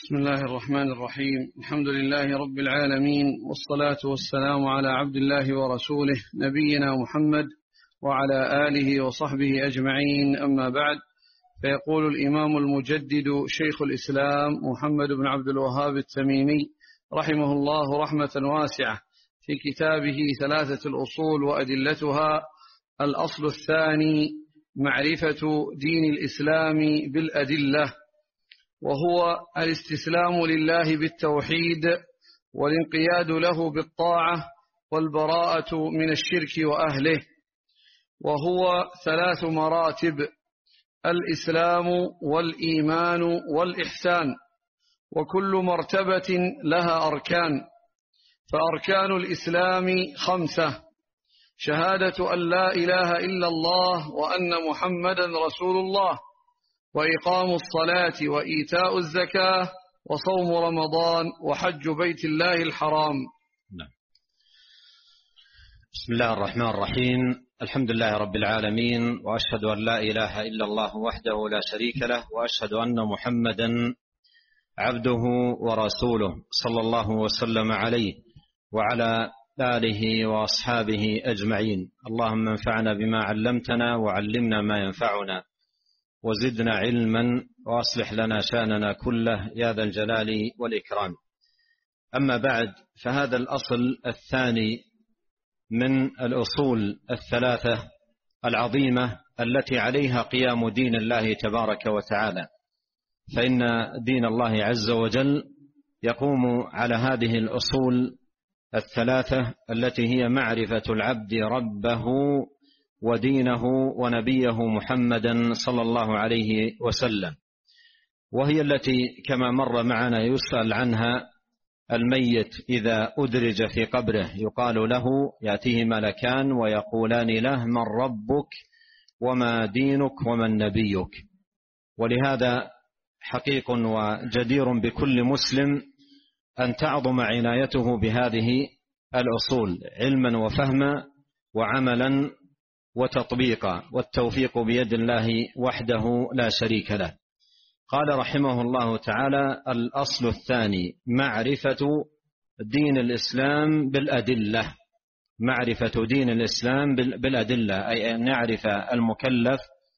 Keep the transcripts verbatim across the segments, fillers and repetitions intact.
بسم الله الرحمن الرحيم. الحمد لله رب العالمين، والصلاة والسلام على عبد الله ورسوله نبينا محمد وعلى آله وصحبه أجمعين، أما بعد. فيقول الإمام المجدد شيخ الإسلام محمد بن عبد الوهاب التميمي رحمه الله رحمة واسعة في كتابه ثلاثة الأصول وأدلتها: الأصل الثاني معرفة دين الإسلام بالأدلة، وهو الاستسلام لله بالتوحيد والانقياد له بالطاعة والبراءة من الشرك وأهله، وهو ثلاث مراتب: الإسلام والإيمان والإحسان، وكل مرتبة لها أركان. فأركان الإسلام خمسة: شهادة أن لا إله إلا الله وأن محمدا رسول الله، وإقام الصلاة وإيتاء الزكاة وصوم رمضان وحج بيت الله الحرام. نعم. بسم الله الرحمن الرحيم. الحمد لله رب العالمين، وأشهد أن لا إله إلا الله وحده لا شريك له، وأشهد أن محمدا عبده ورسوله صلى الله وسلم عليه وعلى آله وأصحابه أجمعين. اللهم انفعنا بما علمتنا وعلمنا ما ينفعنا وزدنا علما وأصلح لنا شأننا كله يا ذا الجلال والإكرام. أما بعد، فهذا الأصل الثاني من الأصول الثلاثة العظيمة التي عليها قيام دين الله تبارك وتعالى، فإن دين الله عز وجل يقوم على هذه الأصول الثلاثة التي هي معرفة العبد ربه ودينه ونبيه محمدا صلى الله عليه وسلم، وهي التي كما مر معنا يسأل عنها الميت إذا أدرج في قبره، يقال له، يأتيه ملكان ويقولان له: من ربك وما دينك ومن نبيك. ولهذا حقيق وجدير بكل مسلم أن تعظم عنايته بهذه الأصول علما وفهما وعملا وتطبيقا، والتوفيق بيد الله وحده لا شريك له. قال رحمه الله تعالى: الأصل الثاني معرفة دين الإسلام بالأدلة. معرفة دين الإسلام بالأدلة، أي أن يعرف المكلف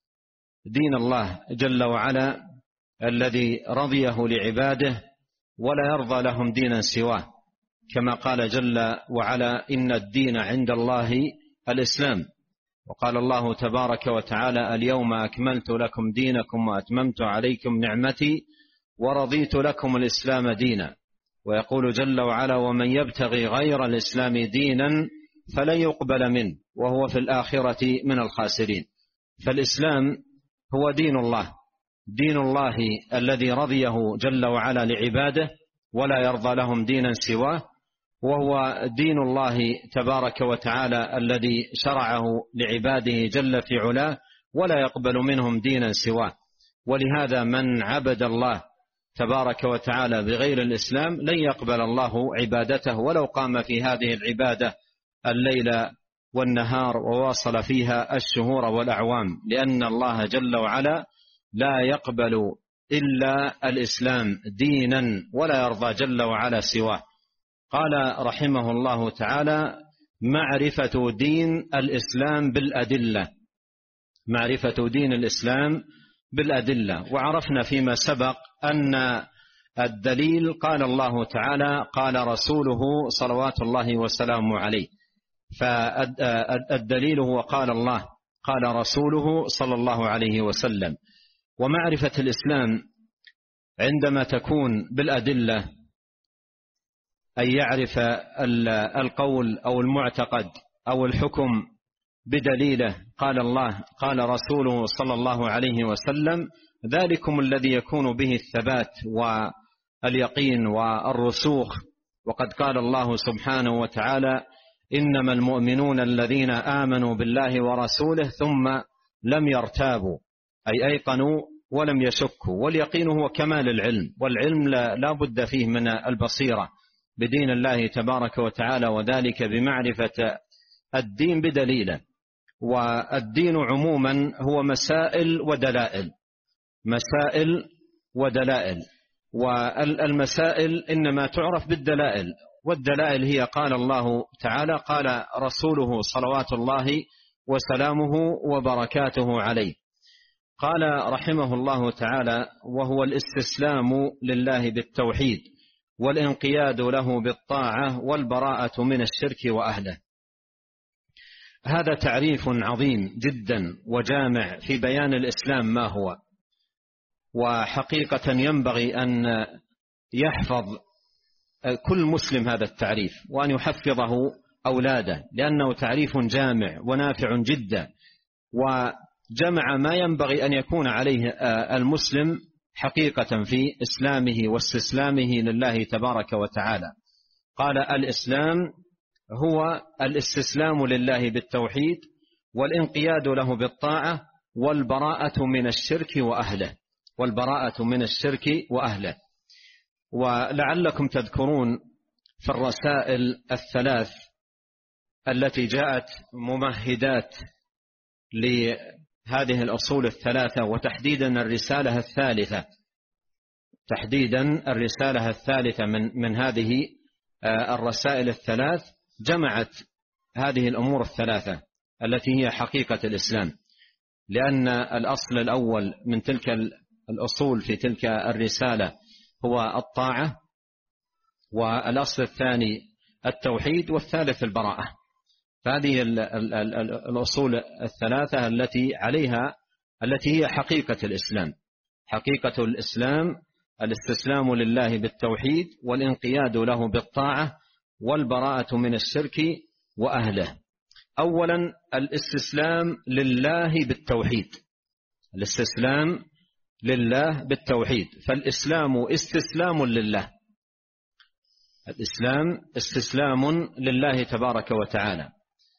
دين الله جل وعلا الذي رضيه لعباده ولا يرضى لهم دينا سواه، كما قال جل وعلا: إن الدين عند الله الإسلام. وقال الله تبارك وتعالى: اليوم أكملت لكم دينكم وأتممت عليكم نعمتي ورضيت لكم الإسلام دينا. ويقول جل وعلا: ومن يبتغي غير الإسلام دينا فلن يقبل منه وهو في الآخرة من الخاسرين. فالإسلام هو دين الله، دين الله الذي رضيه جل وعلا لعباده ولا يرضى لهم دينا سواه، وهو دين الله تبارك وتعالى الذي شرعه لعباده جل في علاه ولا يقبل منهم دينا سواه. ولهذا من عبد الله تبارك وتعالى بغير الإسلام لن يقبل الله عبادته ولو قام في هذه العبادة الليل والنهار وواصل فيها الشهور والأعوام، لأن الله جل وعلا لا يقبل إلا الإسلام دينا ولا يرضى جل وعلا سواه. قال رحمه الله تعالى: معرفة دين الإسلام بالأدلة. معرفة دين الإسلام بالأدلة. وعرفنا فيما سبق أن الدليل قال الله تعالى قال رسوله صلوات الله وسلامه عليه، فالدليل هو قال الله قال رسوله صلى الله عليه وسلم. ومعرفة الإسلام عندما تكون بالأدلة أن يعرف القول أو المعتقد أو الحكم بدليله، قال الله قال رسوله صلى الله عليه وسلم: ذلكم الذي يكون به الثبات واليقين والرسوخ. وقد قال الله سبحانه وتعالى: إنما المؤمنون الذين آمنوا بالله ورسوله ثم لم يرتابوا، أي أيقنوا ولم يشكوا. واليقين هو كمال العلم، والعلم لا بد فيه من البصيرة بدين الله تبارك وتعالى، وذلك بمعرفة الدين بدليله. والدين عموما هو مسائل ودلائل، مسائل ودلائل. والمسائل إنما تعرف بالدلائل، والدلائل هي قال الله تعالى قال رسوله صلوات الله وسلامه وبركاته عليه. قال رحمه الله تعالى: وهو الاستسلام لله بالتوحيد والانقياد له بالطاعة والبراءة من الشرك وأهله. هذا تعريف عظيم جدا وجامع في بيان الإسلام ما هو، وحقيقة ينبغي أن يحفظ كل مسلم هذا التعريف وأن يحفظه أولاده، لأنه تعريف جامع ونافع جدا، وجمع ما ينبغي أن يكون عليه المسلم حقيقة في إسلامه واستسلامه لله تبارك وتعالى. قال: الإسلام هو الاستسلام لله بالتوحيد والانقياد له بالطاعة والبراءة من الشرك وأهله والبراءة من الشرك وأهله. ولعلكم تذكرون في الرسائل الثلاث التي جاءت ممهدات لهذه الأصول الثلاثة، وتحديدا الرسالة الثالثة تحديدا الرسالة الثالثة من من هذه الرسائل الثلاث، جمعت هذه الأمور الثلاثة التي هي حقيقة الإسلام، لأن الأصل الأول من تلك الأصول في تلك الرسالة هو الطاعة، والأصل الثاني التوحيد، والثالث البراءة. فهذه الأصول الثلاثة التي عليها التي هي حقيقة الإسلام. حقيقة الإسلام الاستسلام لله بالتوحيد والانقياد له بالطاعة والبراءة من الشرك وأهله. أولا الاستسلام لله بالتوحيد، الاستسلام لله بالتوحيد، فالإسلام استسلام لله، الإسلام استسلام لله تبارك وتعالى.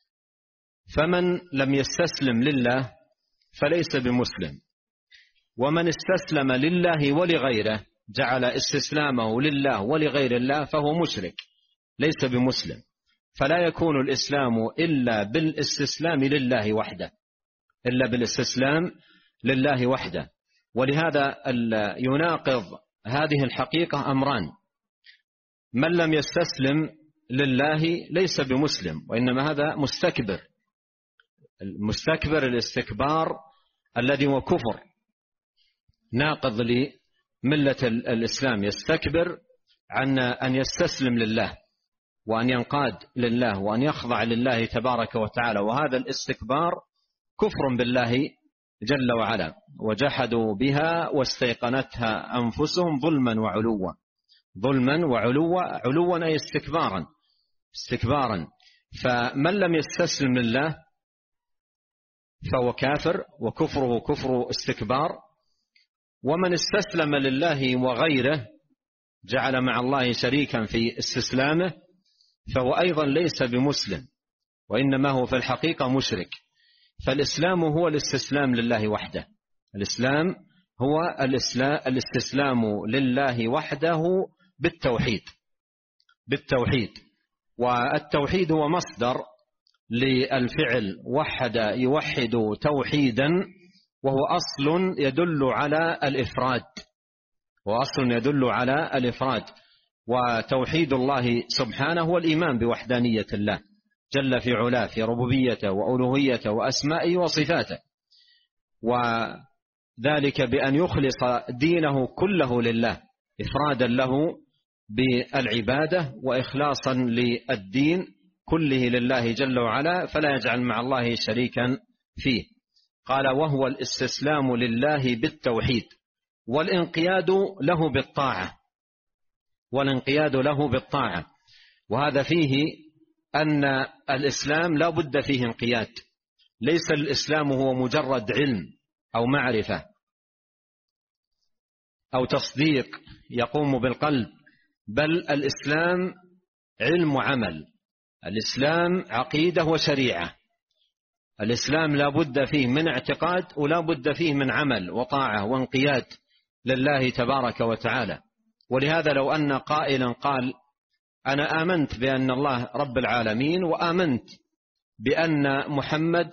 فمن لم يستسلم لله فليس بمسلم، ومن استسلم لله ولغيره جعل استسلامه لله ولغير الله فهو مشرك ليس بمسلم. فلا يكون الإسلام إلا بالاستسلام لله وحده، إلا بالاستسلام لله وحده. ولهذا يناقض هذه الحقيقة أمران: من لم يستسلم لله ليس بمسلم، وإنما هذا مستكبر، المستكبر الاستكبار الذي هو كفر ناقض لملة الإسلام، يستكبر عن أن يستسلم لله وأن ينقاد لله وأن يخضع لله تبارك وتعالى، وهذا الاستكبار كفر بالله جل وعلا. وجحدوا بها واستيقنتها أنفسهم ظلما وعلوا، ظلما وعلوا، علوا أي استكبارا استكبارا. فمن لم يستسلم لله فهو كافر، وكفره كفر استكبار. ومن استسلم لله وغيره جعل مع الله شريكا في استسلامه فهو أيضا ليس بمسلم، وإنما هو في الحقيقة مشرك. فالإسلام هو الاستسلام لله وحده، الإسلام هو الاستسلام لله وحده بالتوحيد بالتوحيد والتوحيد هو مصدر للفعل وحد يوحد توحيدا، وهو أصل يدل على الإفراد وأصل يدل على الإفراد. وتوحيد الله سبحانه هو الإيمان بوحدانية الله جل في علاه في ربوبيته وألوهيته وأسمائه وصفاته، وذلك بأن يخلص دينه كله لله، إفرادا له بالعبادة وإخلاصا للدين كله لله جل وعلا، فلا يجعل مع الله شريكا فيه. قال: وهو الاستسلام لله بالتوحيد والانقياد له بالطاعة والانقياد له بالطاعة وهذا فيه أن الإسلام لا بد فيه انقياد، ليس الإسلام هو مجرد علم أو معرفة أو تصديق يقوم بالقلب، بل الإسلام علم وعمل، الإسلام عقيدة وشريعة. الإسلام لا بد فيه من اعتقاد ولا بد فيه من عمل وطاعة وانقياد لله تبارك وتعالى. ولهذا لو أن قائلا قال: أنا آمنت بأن الله رب العالمين وآمنت بأن محمد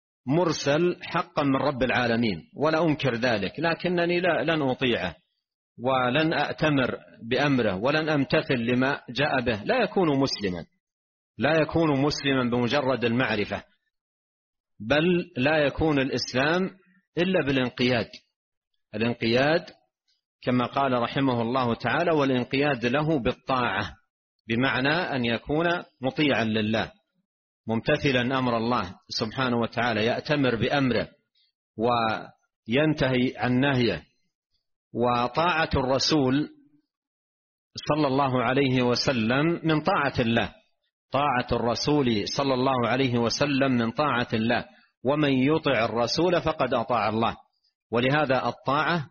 مرسل حقا من رب العالمين ولا أنكر ذلك، لكنني لا لن أطيعه ولن أأتمر بأمره ولن أمتثل لما جاء به لا يكون مسلما، لا يكون مسلما بمجرد المعرفة، بل لا يكون الإسلام إلا بالانقياد. الانقياد كما قال رحمه الله تعالى: والانقياد له بالطاعة، بمعنى أن يكون مطيعا لله ممتثلا أمر الله سبحانه وتعالى، يأتمر بأمره وينتهي عن نهيه. وطاعة الرسول صلى الله عليه وسلم من طاعة الله، طاعة الرسول صلى الله عليه وسلم من طاعة الله، ومن يطع الرسول فقد أطاع الله. ولهذا الطاعة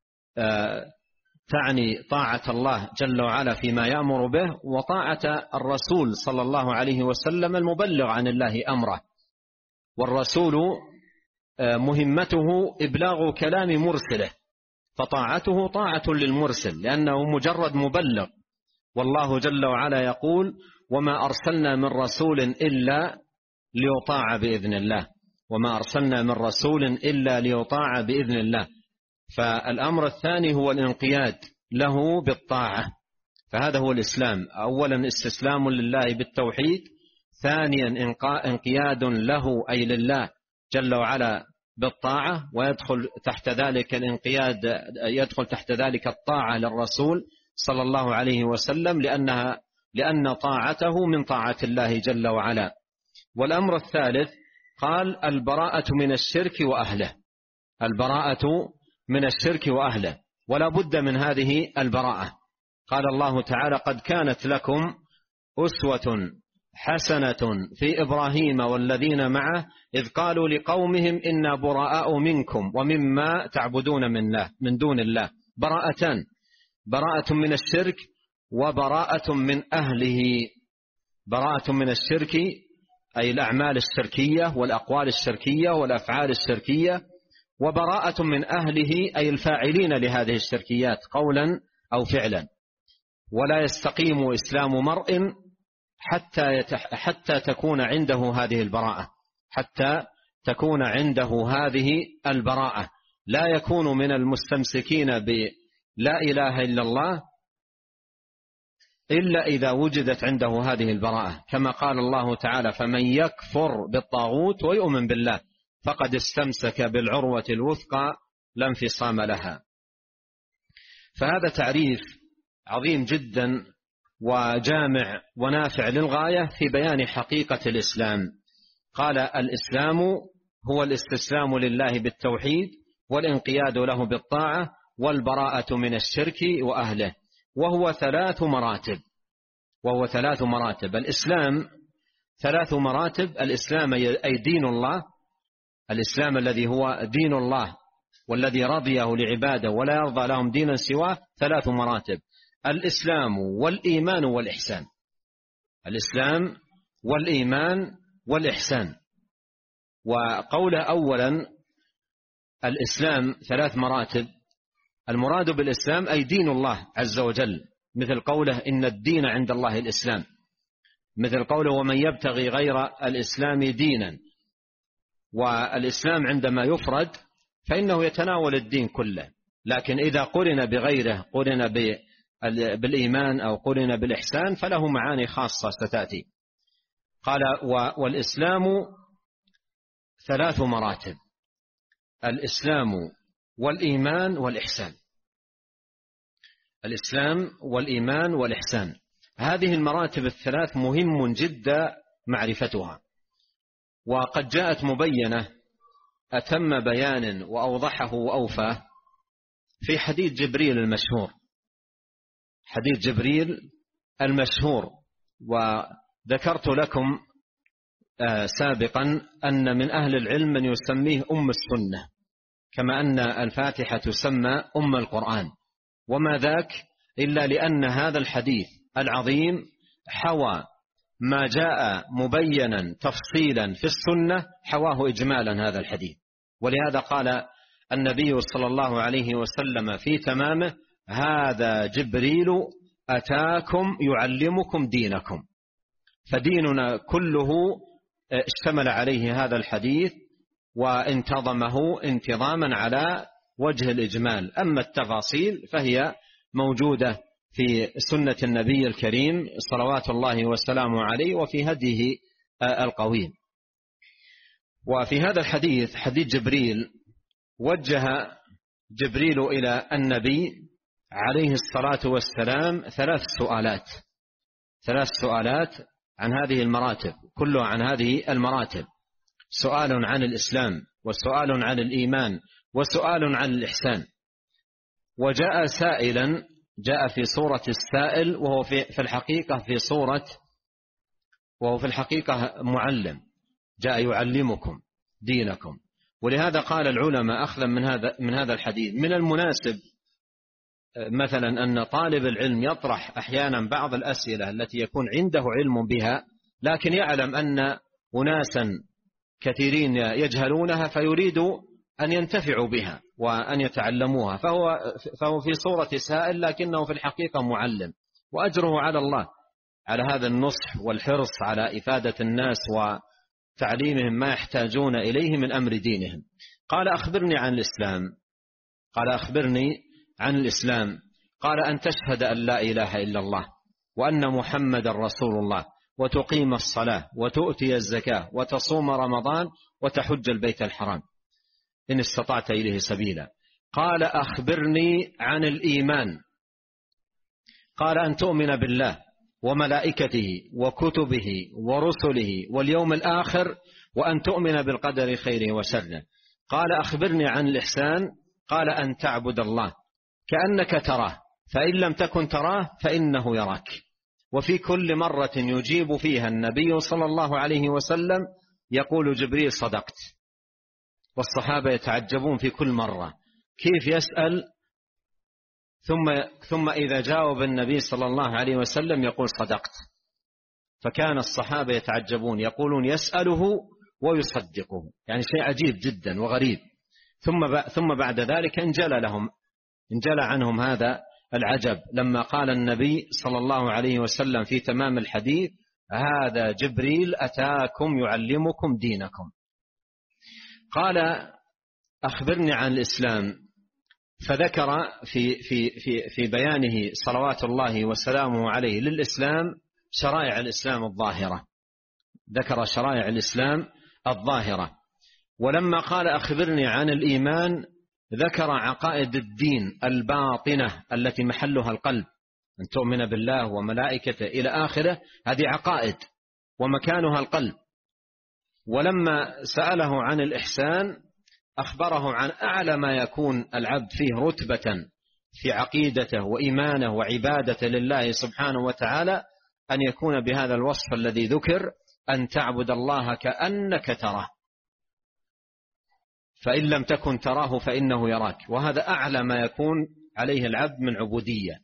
تعني طاعة الله جل وعلا فيما يأمر به، وطاعة الرسول صلى الله عليه وسلم المبلغ عن الله أمره. والرسول مهمته إبلاغ كلام مرسله، فطاعته طاعة للمرسل لأنه مجرد مبلغ. والله جل وعلا يقول: وما أرسلنا من رسول إلا ليطاع بإذن الله، وما أرسلنا من رسول إلا ليطاع بإذن الله. فالأمر الثاني هو الانقياد له بالطاعة، فهذا هو الإسلام. أولا استسلام لله بالتوحيد، ثانيا انقياد له أي لله جل وعلا بالطاعة، ويدخل تحت ذلك الانقياد يدخل تحت ذلك الطاعة للرسول صلى الله عليه وسلم، لأنها لأن طاعته من طاعة الله جل وعلا. والأمر الثالث قال: البراءة من الشرك وأهله، البراءة من الشرك وأهله، ولا بد من هذه البراءة. قال الله تعالى: قد كانت لكم أسوة حسنة في إبراهيم والذين معه إذ قالوا لقومهم إنا براء منكم ومما تعبدون من الله من دون الله. براءتان: براءة من الشرك وبراءة من أهله. براءة من الشرك أي الأعمال الشركية والأقوال الشركية والأفعال الشركية، وبراءة من أهله أي الفاعلين لهذه الشركيات قولا أو فعلا. ولا يستقيم إسلام مرء حتى يتح حتى تكون عنده هذه البراءة، حتى تكون عنده هذه البراءة. لا يكون من المستمسكين بلا إله إلا الله إلا إذا وجدت عنده هذه البراءة، كما قال الله تعالى: فمن يكفر بالطاغوت ويؤمن بالله فقد استمسك بالعروة الوثقى لا انفصام لها. فهذا تعريف عظيم جدا وجامع ونافع للغاية في بيان حقيقة الإسلام. قال: الإسلام هو الاستسلام لله بالتوحيد والانقياد له بالطاعة والبراءة من الشرك وأهله، وهو ثلاث مراتب وهو ثلاث مراتب الإسلام ثلاث مراتب. الإسلام أي دين الله، الإسلام الذي هو دين الله والذي رضيه لعباده ولا يرضى لهم دينا سواه. ثلاث مراتب: الإسلام والإيمان والإحسان. الإسلام والإيمان والإحسان. وقول أولا الإسلام ثلاث مراتب، المراد بالإسلام أي دين الله عز وجل، مثل قوله: إن الدين عند الله الإسلام، مثل قوله: ومن يبتغي غير الإسلام دينا. والإسلام عندما يفرد فإنه يتناول الدين كله، لكن إذا قرن بغيره، قرن بالإيمان أو قرن بالإحسان، فله معاني خاصة ستأتي. قال: والإسلام ثلاث مراتب: الإسلام والإيمان والإحسان. الإسلام والإيمان والإحسان، هذه المراتب الثلاث مهم جدا معرفتها، وقد جاءت مبينة أتم بيان وأوضحه وأوفاه في حديث جبريل المشهور، حديث جبريل المشهور. وذكرت لكم سابقا أن من أهل العلم من يسميه أم السنة، كما أن الفاتحة تسمى أم القرآن، وما ذاك إلا لأن هذا الحديث العظيم حوى ما جاء مبينا تفصيلا في السنة، حواه إجمالا هذا الحديث. ولهذا قال النبي صلى الله عليه وسلم في تمامه: هذا جبريل أتاكم يعلمكم دينكم. فديننا كله اشتمل عليه هذا الحديث وانتظمه انتظاما على وجه الإجمال. أما التفاصيل فهي موجودة في سنة النبي الكريم صلوات الله وسلامه عليه وفي هديه القويم. وفي هذا الحديث حديث جبريل، وجه جبريل إلى النبي عليه الصلاة والسلام ثلاث سؤالات ثلاث سؤالات عن هذه المراتب، كلها عن هذه المراتب: سؤال عن الإسلام، وسؤال عن الإيمان، وسؤال عن الإحسان. وجاء سائلا، جاء في صورة السائل، وهو في الحقيقة في صورة وهو في الحقيقة معلم، جاء يعلمكم دينكم. ولهذا قال العلماء أخذا من هذا من هذا الحديث من المناسب مثلا أن طالب العلم يطرح أحيانا بعض الأسئلة التي يكون عنده علم بها، لكن يعلم أن أناسا كثيرين يجهلونها فيريد أن ينتفعوا بها وأن يتعلموها، فهو فهو في صورة سائل لكنه في الحقيقة معلم، وأجره على الله على هذا النصح والحرص على إفادة الناس وتعليمهم ما يحتاجون إليه من أمر دينهم. قال: أخبرني عن الإسلام. قال: أخبرني عن الإسلام. قال: أن تشهد أن لا إله إلا الله وأن محمد رسول الله، وتقيم الصلاة، وتؤتي الزكاة، وتصوم رمضان، وتحج البيت الحرام إن استطعت إليه سبيلا. قال: أخبرني عن الإيمان. قال: أن تؤمن بالله وملائكته وكتبه ورسله واليوم الآخر، وأن تؤمن بالقدر خيره وشره. قال: أخبرني عن الإحسان. قال: أن تعبد الله كأنك تراه، فإن لم تكن تراه فإنه يراك. وفي كل مرة يجيب فيها النبي صلى الله عليه وسلم يقول جبريل: صدقت. والصحابة يتعجبون في كل مرة كيف يسأل ثم ثم إذا جاوب النبي صلى الله عليه وسلم يقول: صدقت. فكان الصحابة يتعجبون، يقولون يسأله ويصدقه، يعني شيء عجيب جدا وغريب. ثم ثم بعد ذلك انجلى لهم انجلى عنهم هذا العجب لما قال النبي صلى الله عليه وسلم في تمام الحديث: هذا جبريل أتاكم يعلمكم دينكم. قال: أخبرني عن الإسلام. فذكر في في في في بيانه صلوات الله وسلامه عليه للإسلام شرائع الإسلام الظاهرة، ذكر شرائع الإسلام الظاهرة. ولما قال: أخبرني عن الإيمان، ذكر عقائد الدين الباطنة التي محلها القلب، أن تؤمن بالله وملائكته إلى آخره، هذه عقائد ومكانها القلب. ولما سأله عن الإحسان أخبره عن أعلى ما يكون العبد فيه رتبة في عقيدته وإيمانه وعبادته لله سبحانه وتعالى، أن يكون بهذا الوصف الذي ذكر: أن تعبد الله كأنك تراه، فإن لم تكن تراه فإنه يراك. وهذا أعلى ما يكون عليه العبد من عبودية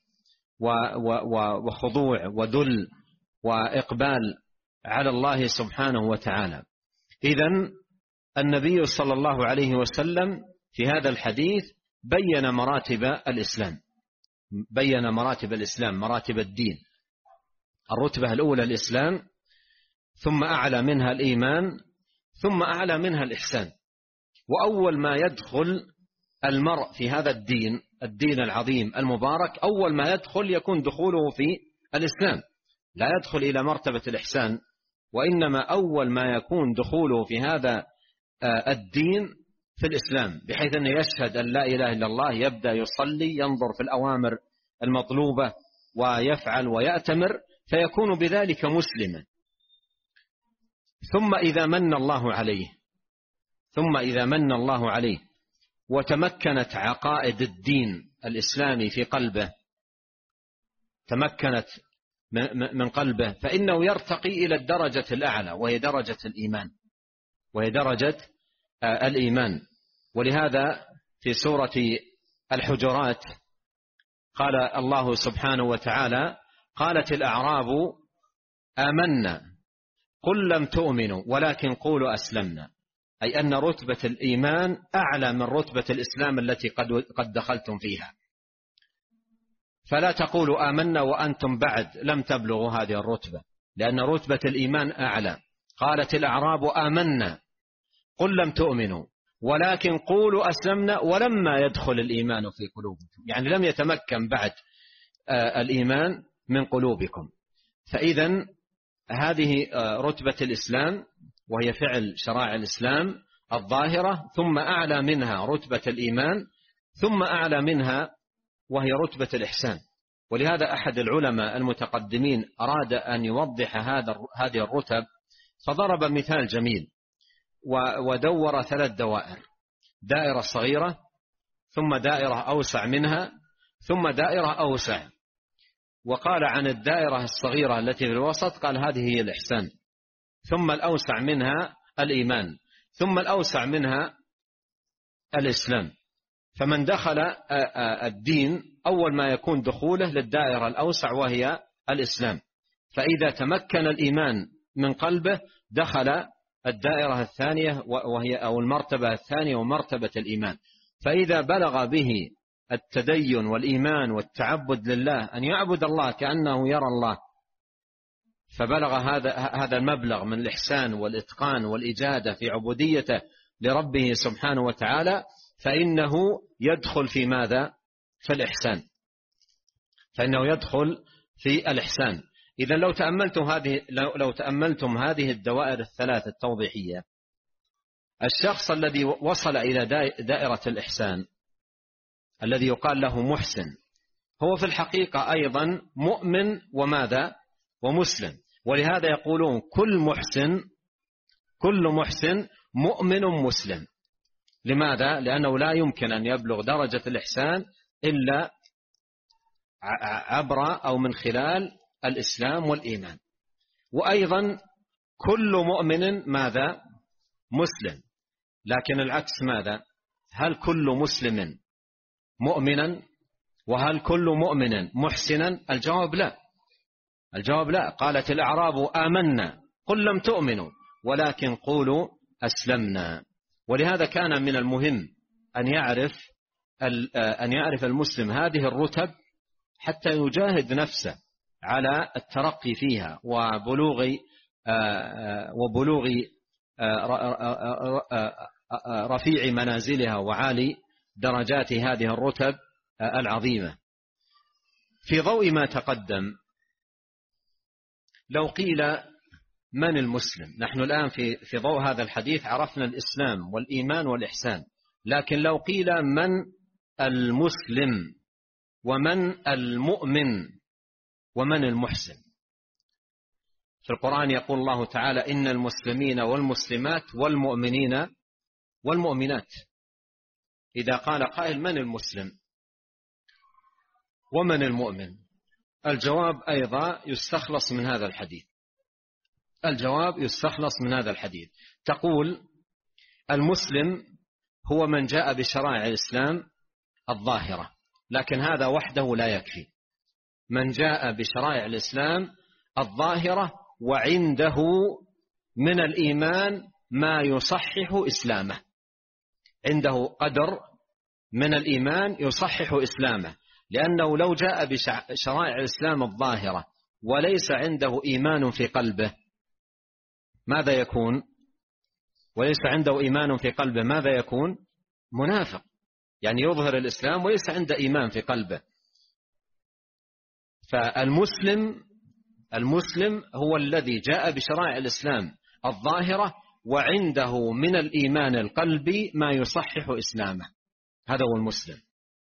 وخضوع وذل وإقبال على الله سبحانه وتعالى. إذن النبي صلى الله عليه وسلم في هذا الحديث بين مراتب الإسلام، بين مراتب الإسلام، مراتب الدين. الرتبة الأولى الإسلام، ثم أعلى منها الإيمان، ثم أعلى منها الإحسان. وأول ما يدخل المرء في هذا الدين الدين العظيم المبارك، أول ما يدخل يكون دخوله في الإسلام، لا يدخل إلى مرتبة الإحسان، وإنما أول ما يكون دخوله في هذا الدين في الإسلام، بحيث أنه يشهد أن لا إله إلا الله، يبدأ يصلي، ينظر في الأوامر المطلوبة ويفعل ويأتمر، فيكون بذلك مسلما. ثم إذا من الله عليه ثم إذا من الله عليه وتمكنت عقائد الدين الإسلامي في قلبه، تمكنت من قلبه، فإنه يرتقي إلى الدرجة الأعلى، وهي درجة الإيمان وهي درجة الإيمان. ولهذا في سورة الحجرات قال الله سبحانه وتعالى: قالت الأعراب آمنا قل لم تؤمنوا ولكن قولوا أسلمنا، أي أن رتبة الإيمان أعلى من رتبة الإسلام التي قد قد دخلتم فيها. فلا تقولوا آمنا وأنتم بعد لم تبلغوا هذه الرتبة، لأن رتبة الإيمان أعلى. قالت الأعراب آمنا قل لم تؤمنوا ولكن قولوا أسلمنا ولما يدخل الإيمان في قلوبكم، يعني لم يتمكن بعد الإيمان من قلوبكم. فإذا هذه رتبة الإسلام، وهي فعل شرائع الإسلام الظاهرة، ثم أعلى منها رتبة الإيمان، ثم أعلى منها وهي رتبة الإحسان. ولهذا أحد العلماء المتقدمين أراد أن يوضح هذا هذه الرتب، فضرب مثال جميل ودور ثلاث دوائر: دائرة صغيرة، ثم دائرة أوسع منها، ثم دائرة أوسع. وقال عن الدائرة الصغيرة التي في الوسط، قال هذه هي الإحسان، ثم الأوسع منها الإيمان، ثم الأوسع منها الإسلام. فمن دخل الدين أول ما يكون دخوله للدائرة الأوسع وهي الإسلام، فإذا تمكن الإيمان من قلبه دخل الدائرة الثانية وهي أو المرتبة الثانية ومرتبة الإيمان. فإذا بلغ به التدين والإيمان والتعبد لله، أن يعبد الله كأنه يرى الله، فبلغ هذا هذا المبلغ من الإحسان والإتقان والإجادة في عبوديته لربه سبحانه وتعالى، فإنه يدخل في ماذا؟ في الإحسان، فإنه يدخل في الإحسان. إذا لو تأملتم هذه لو, لو تأملتم هذه الدوائر الثلاث التوضيحية، الشخص الذي وصل إلى دائرة الإحسان الذي يقال له محسن، هو في الحقيقة أيضا مؤمن وماذا؟ ومسلم. ولهذا يقولون كل محسن كل محسن مؤمن مسلم. لماذا؟ لأنه لا يمكن أن يبلغ درجة الإحسان إلا عبر أو من خلال الإسلام والإيمان. وأيضا كل مؤمن ماذا؟ مسلم. لكن العكس ماذا؟ هل كل مسلم مؤمنا؟ وهل كل مؤمن محسنا؟ الجواب لا. الجواب لا. قالت الأعراب آمنا قل لم تؤمنوا ولكن قولوا أسلمنا. ولهذا كان من المهم أن يعرف أن يعرف المسلم هذه الرتب حتى يجاهد نفسه على الترقي فيها وبلوغ وبلوغ رفيع منازلها وعالي درجات هذه الرتب العظيمة. في ضوء ما تقدم، لو قيل من المسلم؟ نحن الآن في في ضوء هذا الحديث عرفنا الإسلام والإيمان والإحسان، لكن لو قيل من المسلم ومن المؤمن ومن المحسن؟ في القرآن يقول الله تعالى إن المسلمين والمسلمات والمؤمنين والمؤمنات. إذا قال قائل من المسلم ومن المؤمن؟ الجواب أيضا يستخلص من هذا الحديث الجواب يستخلص من هذا الحديث. تقول المسلم هو من جاء بشرائع الإسلام الظاهرة، لكن هذا وحده لا يكفي. من جاء بشرائع الإسلام الظاهرة وعنده من الإيمان ما يصحح إسلامه، عنده قدر من الإيمان يصحح إسلامه. لأنه لو جاء بشرائع الإسلام الظاهرة وليس عنده إيمان في قلبه ماذا يكون؟ وليس عنده إيمان في قلبه ماذا يكون؟ منافق، يعني يظهر الإسلام وليس عنده إيمان في قلبه. فالمسلم المسلم هو الذي جاء بشرائع الإسلام الظاهرة وعنده من الإيمان القلبي ما يصحح إسلامه، هذا هو المسلم.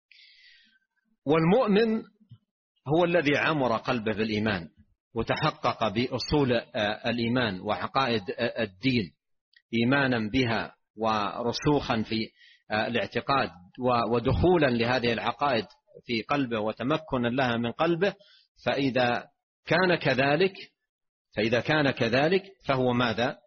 والمؤمن هو الذي عمر قلبه بالإيمان وتحقق بأصول الإيمان وعقائد الدين إيمانا بها ورسوخا في الاعتقاد ودخولا لهذه العقائد في قلبه وتمكنا لها من قلبه. فإذا كان كذلك فإذا كان كذلك فهو ماذا؟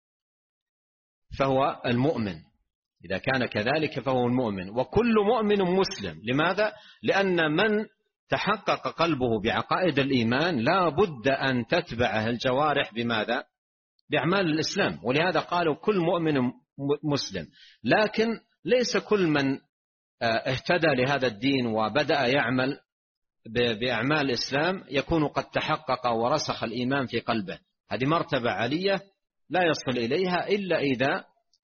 فهو المؤمن. إذا كان كذلك فهو المؤمن. وكل مؤمن مسلم. لماذا؟ لأن من تحقق قلبه بعقائد الإيمان لا بد أن تتبعه الجوارح بماذا؟ بأعمال الإسلام. ولهذا قالوا كل مؤمن مسلم. لكن ليس كل من اهتدى لهذا الدين وبدأ يعمل بأعمال الإسلام يكون قد تحقق ورسخ الإيمان في قلبه. هذه مرتبة عالية لا يصل إليها إلا إذا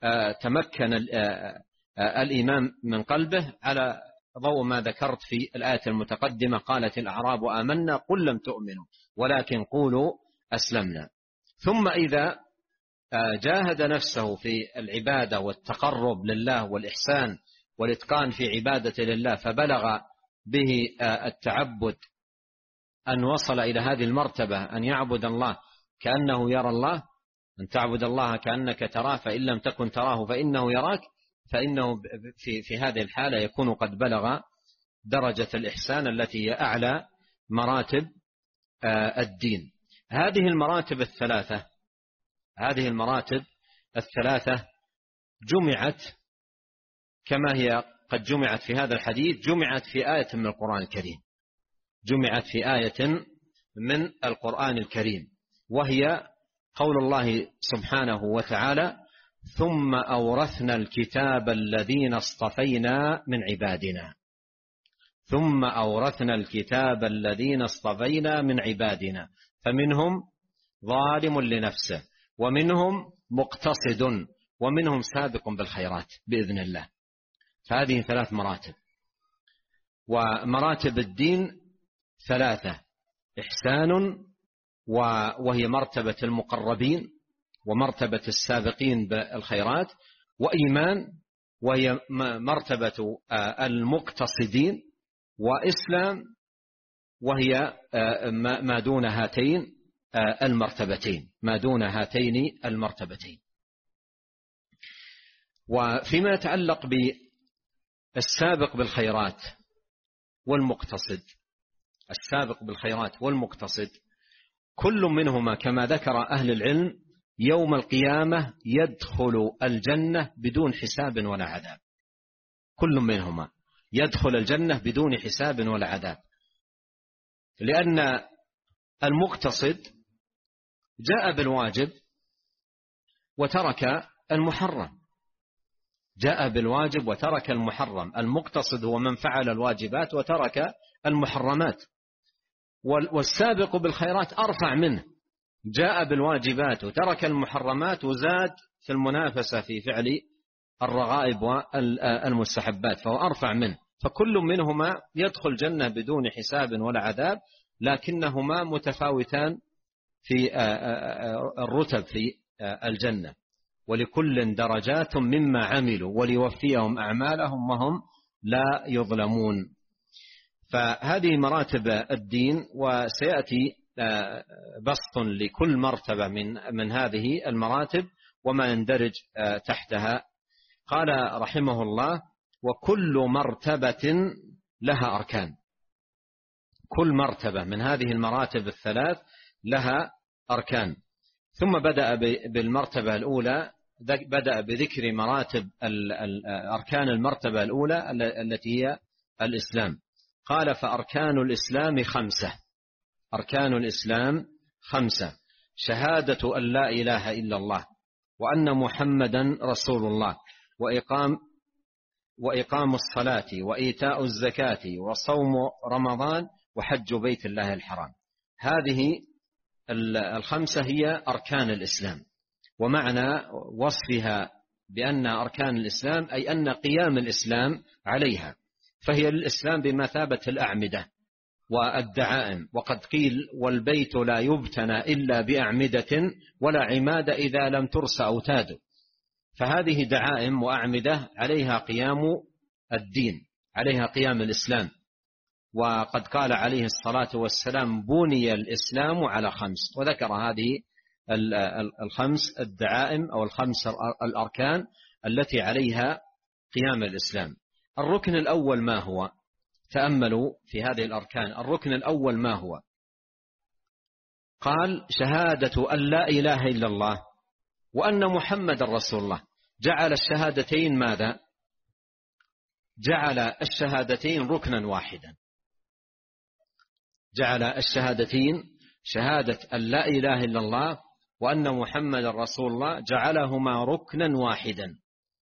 تمكن الإيمان من قلبه على ضوء ما ذكرت في الآية المتقدمة: قالت الأعراب آمنا قل لم تؤمنوا ولكن قولوا أسلمنا. ثم إذا جاهد نفسه في العبادة والتقرب لله والإحسان والإتقان في عبادة لله فبلغ به التعبد أن وصل إلى هذه المرتبة أن يعبد الله كأنه يرى الله، أن تعبد الله كأنك تراه فإن لم تكن تراه فإنه يراك، فإنه في, في هذه الحالة يكون قد بلغ درجة الإحسان التي هي أعلى مراتب الدين. هذه المراتب الثلاثة هذه المراتب الثلاثة جمعت كما هي قد جمعت في هذا الحديث، جمعت في آية من القرآن الكريم جمعت في آية من القرآن الكريم وهي قول الله سبحانه وتعالى: ثم أورثنا الكتاب الذين اصطفينا من عبادنا ثم أورثنا الكتاب الذين اصطفينا من عبادنا فمنهم ظالم لنفسه ومنهم مقتصد ومنهم سابق بالخيرات بإذن الله. فهذه ثلاث مراتب، ومراتب الدين ثلاثة: إحسان وهي مرتبة المقربين ومرتبة السابقين بالخيرات، وإيمان وهي مرتبة المقتصدين، وإسلام وهي ما دون هاتين المرتبتين ما دون هاتين المرتبتين. وفيما يتعلق بالسابق بالخيرات والمقتصد السابق بالخيرات والمقتصد كل منهما كما ذكر أهل العلم يوم القيامة يدخل الجنة بدون حساب ولا عذاب. كل منهما يدخل الجنة بدون حساب ولا عذاب، لأن المقتصد جاء بالواجب وترك المحرم جاء بالواجب وترك المحرم المقتصد هو من فعل الواجبات وترك المحرمات، والسابق بالخيرات أرفع منه، جاء بالواجبات وترك المحرمات وزاد في المنافسة في فعل الرغائب والمستحبات فهو أرفع منه. فكل منهما يدخل جنة بدون حساب ولا عذاب، لكنهما متفاوتان في الرتب في الجنة، ولكل درجات مما عملوا وليوفيهم أعمالهم وهم لا يظلمون. فهذه مراتب الدين، وسيأتي بسط لكل مرتبة من من هذه المراتب وما يندرج تحتها. قال رحمه الله: وكل مرتبة لها أركان. كل مرتبة من هذه المراتب الثلاث لها أركان. ثم بدأ بالمرتبة الأولى، بدأ بذكر مراتب أركان المرتبة الأولى التي هي الإسلام. قال: فأركان الإسلام خمسة. أركان الإسلام خمسة: شهادة أن لا إله إلا الله وأن محمدا رسول الله، وإقام وإقام الصلاة وإيتاء الزكاة وصوم رمضان وحج بيت الله الحرام. هذه الخمسة هي أركان الإسلام، ومعنى وصفها بأن أركان الإسلام أي أن قيام الإسلام عليها، فهي الإسلام بمثابة الأعمدة والدعائم. وقد قيل: والبيت لا يبتنى إلا بأعمدة ولا عماد إذا لم ترس أوتاد. فهذه دعائم وأعمدة عليها قيام الدين، عليها قيام الإسلام. وقد قال عليه الصلاة والسلام: بني الإسلام على خمس، وذكر هذه الخمس الدعائم أو الخمس الأركان التي عليها قيام الإسلام. الركن الأول ما هو؟ تأملوا في هذه الأركان. الركن الأول ما هو؟ قال: شهادة أن لا إله إلا الله وأن محمد رسول الله. جعل الشهادتين ماذا؟ جعل الشهادتين ركنا واحدا. جعل الشهادتين، شهادة أن لا إله إلا الله وأن محمد رسول الله، جعلهما ركنا واحدا.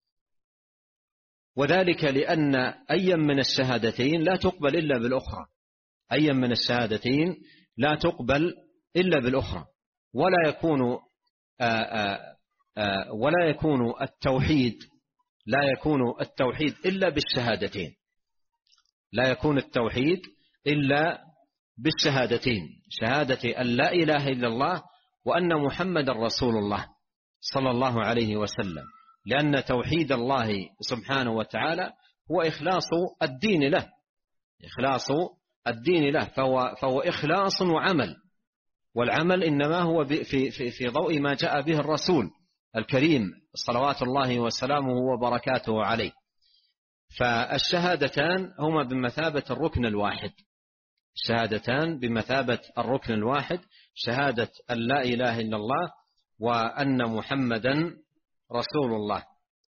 وذلك لأن أي من الشهادتين لا تقبل إلا بالأخرى. أي من الشهادتين لا تقبل إلا بالأخرى، ولا يكون آآ آآ ولا يكون التوحيد لا يكون التوحيد إلا بالشهادتين، لا يكون التوحيد إلا بالشهادتين، شهادة أن لا إله إلا الله وأن محمد رسول الله صلى الله عليه وسلم، لأن توحيد الله سبحانه وتعالى هو إخلاص الدين له، إخلاص الدين له، فهو, فهو إخلاص وعمل، والعمل إنما هو في, في, في ضوء ما جاء به الرسول الكريم صلوات الله وسلامه وبركاته عليه. فالشهادتان هما بمثابة الركن الواحد، الشهادتان بمثابة الركن الواحد، شهادة أن لا إله إلا الله وأن محمدا رسول الله.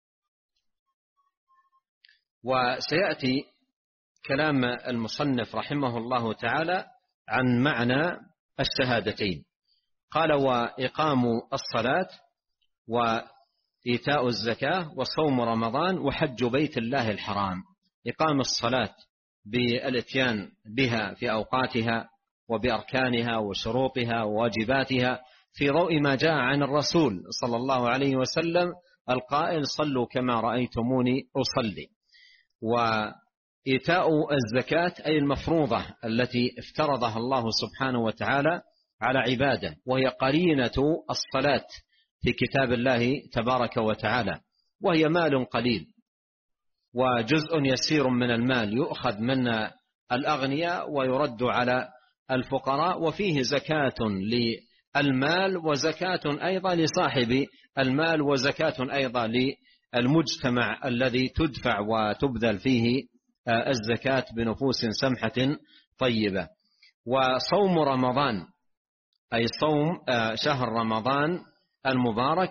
وسيأتي كلام المصنف رحمه الله تعالى عن معنى الشهادتين. قال: وإقام الصلاة وإيتاء الزكاة وصوم رمضان وحج بيت الله الحرام. إقام الصلاة بالاتيان بها في أوقاتها وبأركانها وشروطها وواجباتها في ضوء ما جاء عن الرسول صلى الله عليه وسلم القائل: صلوا كما رأيتموني أصلي. وإيتاء الزكاة أي المفروضة التي افترضها الله سبحانه وتعالى على عباده، وهي قرينة الصلاة في كتاب الله تبارك وتعالى، وهي مال قليل وجزء يسير من المال يؤخذ من الأغنياء ويرد على الفقراء، وفيه زكاة للمال وزكاة أيضا لصاحب المال وزكاة أيضا للمجتمع الذي تدفع وتبذل فيه الزكاة بنفوس سمحة طيبة. وصوم رمضان أي صوم شهر رمضان المبارك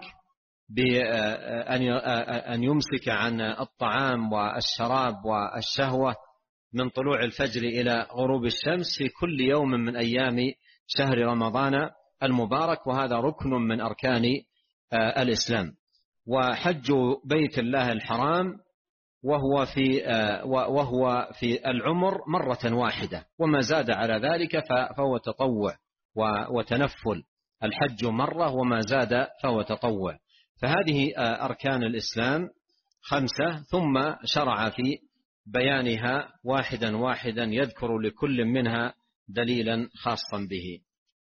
بأن يمسك عن الطعام والشراب والشهوة من طلوع الفجر إلى غروب الشمس في كل يوم من أيام شهر رمضان المبارك، وهذا ركن من أركان الإسلام. وحج بيت الله الحرام وهو في وهو في العمر مرة واحدة، وما زاد على ذلك فهو تطوع وتنفل. الحج مرة وما زاد فهو تطوع. فهذه أركان الإسلام خمسة، ثم شرع في بيانها واحدا واحدا يذكر لكل منها دليلا خاصا به.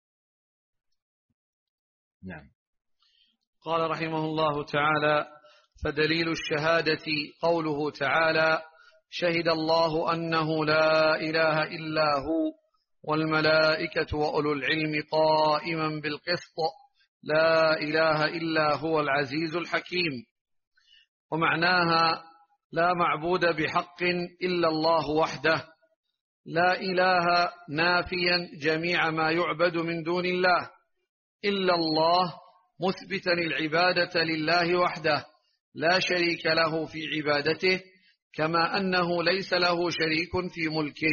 نعم. قال رحمه الله تعالى: فدليل الشهادة قوله تعالى: شهد الله أنه لا إله إلا هو والملائكة وأولو العلم قائما بالقسط لا إله إلا هو العزيز الحكيم. ومعناها: لا معبود بحق إلا الله وحده، لا إله نافيا جميع ما يعبد من دون الله، إلا الله مثبتا العبادة لله وحده لا شريك له في عبادته، كما أنه ليس له شريك في ملكه.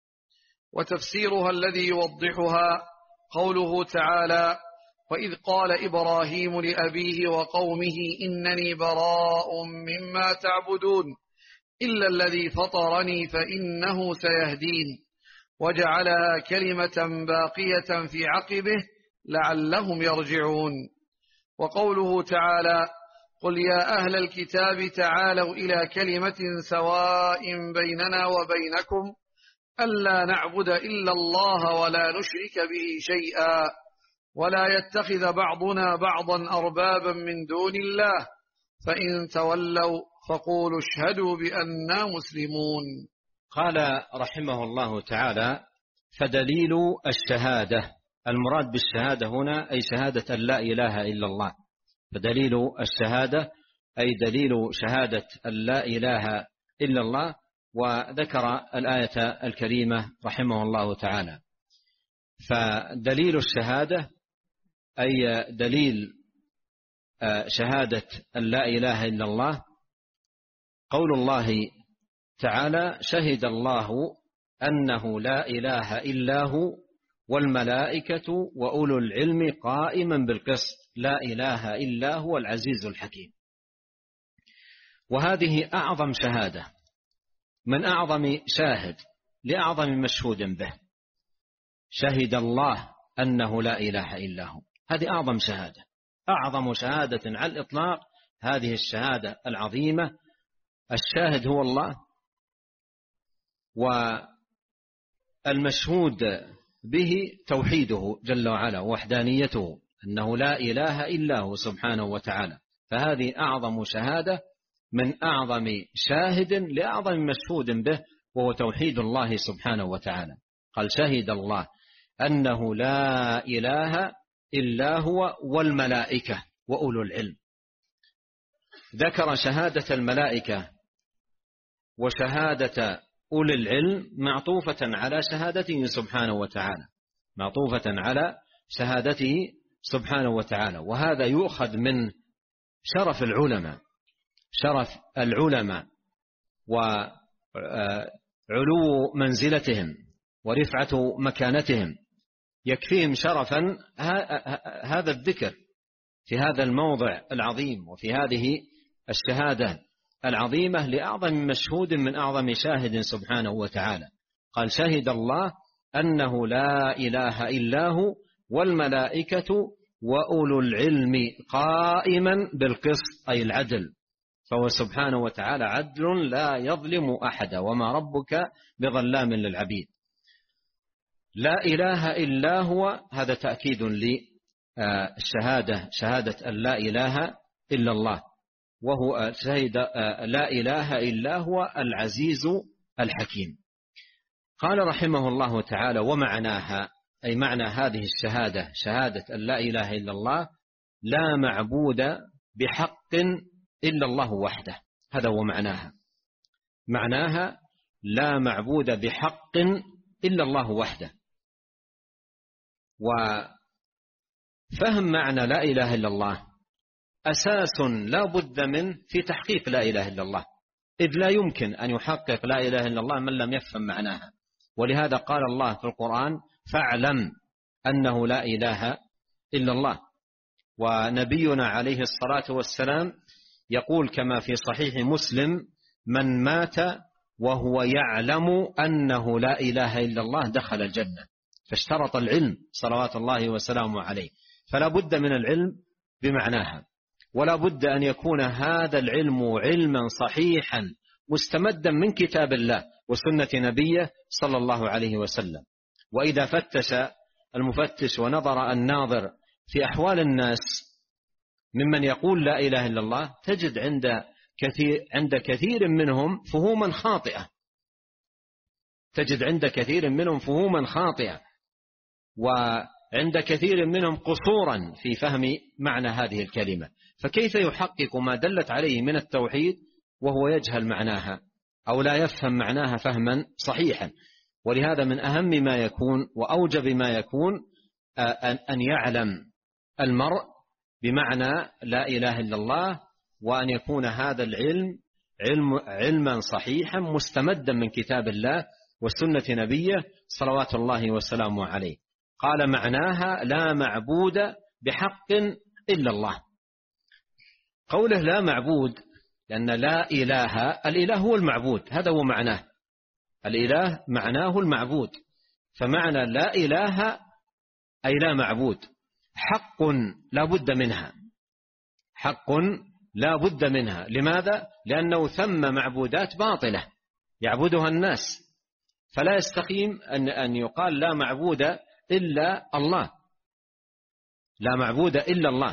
وتفسيرها الذي يوضحها قوله تعالى: وإذ قال إبراهيم لأبيه وقومه إنني براء مما تعبدون إلا الذي فطرني فإنه سيهدين، وجعلها كلمة باقية في عقبه لعلهم يرجعون. وقوله تعالى: قل يا أهل الكتاب تعالوا إلى كلمة سواء بيننا وبينكم ألا نعبد إلا الله ولا نشرك به شيئا ولا يتخذ بعضنا بعضا أربابا من دون الله فإن تولوا فقولوا اشهدوا بأننا مسلمون. قال رحمه الله تعالى: فدليل الشهادة، المراد بالشهادة هنا أي شهادة أن لا إله إلا الله. فدليل الشهادة أي دليل شهادة أن لا إله إلا الله. وذكر الآية الكريمة رحمه الله تعالى. فدليل الشهادة أي دليل شهادة أن لا إله إلا الله قول الله تعالى: شهد الله أنه لا إله إلا هو والملائكة وأولو العلم قائما بالقسط لا إله إلا هو العزيز الحكيم. وهذه أعظم شهادة من أعظم شاهد لأعظم مشهود به. شهد الله أنه لا إله إلا هو، هذه أعظم شهادة، أعظم شهادة على الإطلاق هذه الشهادة العظيمة. الشاهد هو الله، والمشهود به توحيده جل وعلا ووحدانيته، أنه لا إله إلا هو سبحانه وتعالى. فهذه أعظم شهادة من أعظم شاهد لأعظم مشهود به، وهو توحيد الله سبحانه وتعالى. قال شهد الله أنه لا إله إلا هو والملائكة وأولو العلم. ذكر شهادة الملائكة وشهادة أولي العلم معطوفة على شهادته سبحانه وتعالى، معطوفة على شهادته سبحانه وتعالى. وهذا يؤخذ من شرف العلماء، شرف العلماء وعلو منزلتهم ورفعة مكانتهم. يكفيهم شرفا هذا الذكر في هذا الموضع العظيم وفي هذه الشهادة العظيمة لأعظم مشهود من أعظم شاهد سبحانه وتعالى. قال شهد الله أنه لا إله إلا هو والملائكة وأولو العلم قائما بالقسط، أي العدل، فهو سبحانه وتعالى عدل لا يظلم أحدا، وما ربك بظلام للعبيد. لا إله إلا هو، هذا تأكيد للشهادة، شهادة أن لا إله إلا الله، وهو شهد لا إله إلا هو العزيز الحكيم. قال رحمه الله تعالى: ومعناها، أي معنى هذه الشهادة، شهادة أن لا إله إلا الله، لا معبود بحق إلا الله وحده. هذا هو معناها. معناها لا معبود بحق إلا الله وحده. وفهم معنى لا إله إلا الله أساس لا بد من في تحقيق لا إله إلا الله، إذ لا يمكن أن يحقق لا إله إلا الله من لم يفهم معناها. ولهذا قال الله في القرآن: فاعلم أنه لا إله إلا الله. ونبينا عليه الصلاة والسلام يقول كما في صحيح مسلم: من مات وهو يعلم أنه لا إله إلا الله دخل الجنة. فاشترط العلم صلوات الله وسلامه عليه. فلا بد من العلم بمعناها، ولا بد أن يكون هذا العلم علما صحيحا مستمدا من كتاب الله وسنة نبيه صلى الله عليه وسلم. وإذا فتش المفتش ونظر الناظر في أحوال الناس ممن يقول لا إله إلا الله، تجد عند كثير, عند كثير منهم فهوما خاطئة، تجد عند كثير منهم فهوما خاطئة وعند كثير منهم قصورا في فهم معنى هذه الكلمة. فكيف يحقق ما دلت عليه من التوحيد وهو يجهل معناها أو لا يفهم معناها فهما صحيحا؟ ولهذا من أهم ما يكون وأوجب ما يكون أن يعلم المرء بمعنى لا إله إلا الله، وأن يكون هذا العلم علم علما صحيحا مستمدا من كتاب الله وسنة نبيه صلوات الله وسلامه عليه. قال معناها لا معبود بحق إلا الله. قوله لا معبود لأن لا إله، الإله هو المعبود، هذا هو معناه. الإله معناه المعبود، فمعنى لا إله أي لا معبود. حق لا بد منها، حق لا بد منها. لماذا؟ لأنه ثم معبودات باطلة يعبدها الناس، فلا يستقيم أن أن يقال لا معبود إلا الله، لا معبود إلا الله،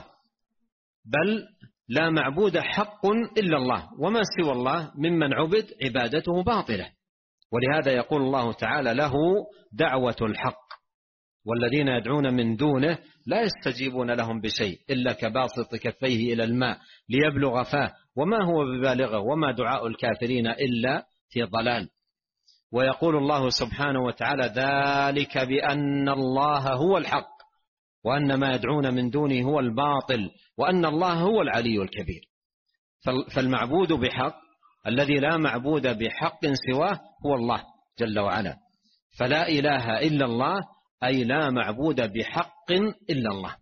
بل لا معبود حق إلا الله، وما سوى الله ممن عبد عبادته باطلة. ولهذا يقول الله تعالى: له دعوة الحق والذين يدعون من دونه لا يستجيبون لهم بشيء إلا كباسط كفيه إلى الماء ليبلغ فاه وما هو ببالغه وما دعاء الكافرين إلا في ضلال. ويقول الله سبحانه وتعالى: ذلك بأن الله هو الحق وأن ما يدعون من دونه هو الباطل وأن الله هو العلي الكبير. فالمعبود بحق الذي لا معبود بحق سواه هو الله جل وعلا. فلا إله إلا الله أي لا معبود بحق إلا الله،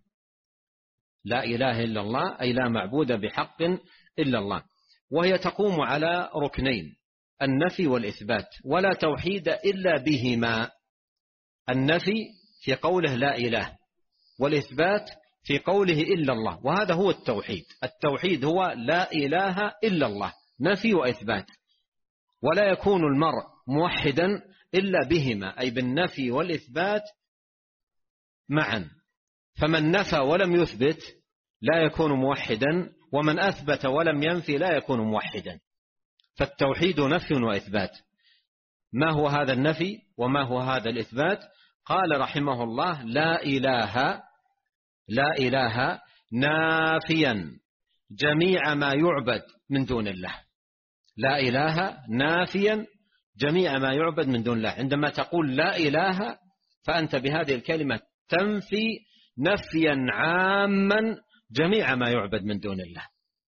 لا إله إلا الله أي لا معبود بحق إلا الله. وهي تقوم على ركنين: النفي والإثبات، ولا توحيد إلا بهما. النفي في قوله لا إله، والإثبات في قوله إلا الله، وهذا هو التوحيد. التوحيد هو لا إله إلا الله، نفي وإثبات، ولا يكون المرء موحدا إلا بهما، أي بالنفي والإثبات معا. فمن نفى ولم يثبت لا يكون موحدا، ومن أثبت ولم ينفي لا يكون موحدا. فالتوحيد نفي وإثبات. ما هو هذا النفي وما هو هذا الإثبات؟ قال رحمه الله: لا إله لا إله نافيا جميع ما يعبد من دون الله. لا إله نافيا جميع ما يعبد من دون الله. عندما تقول لا إله فأنت بهذه الكلمة تنفي نفيا عاما جميع ما يعبد من دون الله،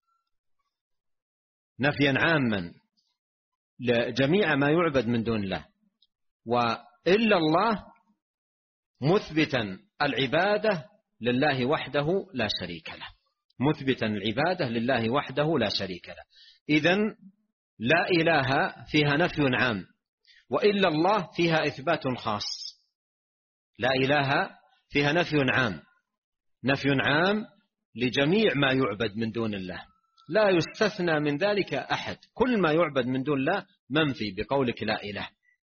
نفيا عاما لجميع ما يعبد من دون الله. وإلا الله مثبتا العبادة لله وحده لا شريك له، مثبتا العبادة لله وحده لا شريك له. إذن لا إله فيها نفي عام، وإلا الله فيها إثبات خاص. لا إله فيها نفي عام، نفي عام لجميع ما يعبد من دون الله، لا يستثنى من ذلك أحد. كل ما يعبد من دون الله منفي بقولك لا إله.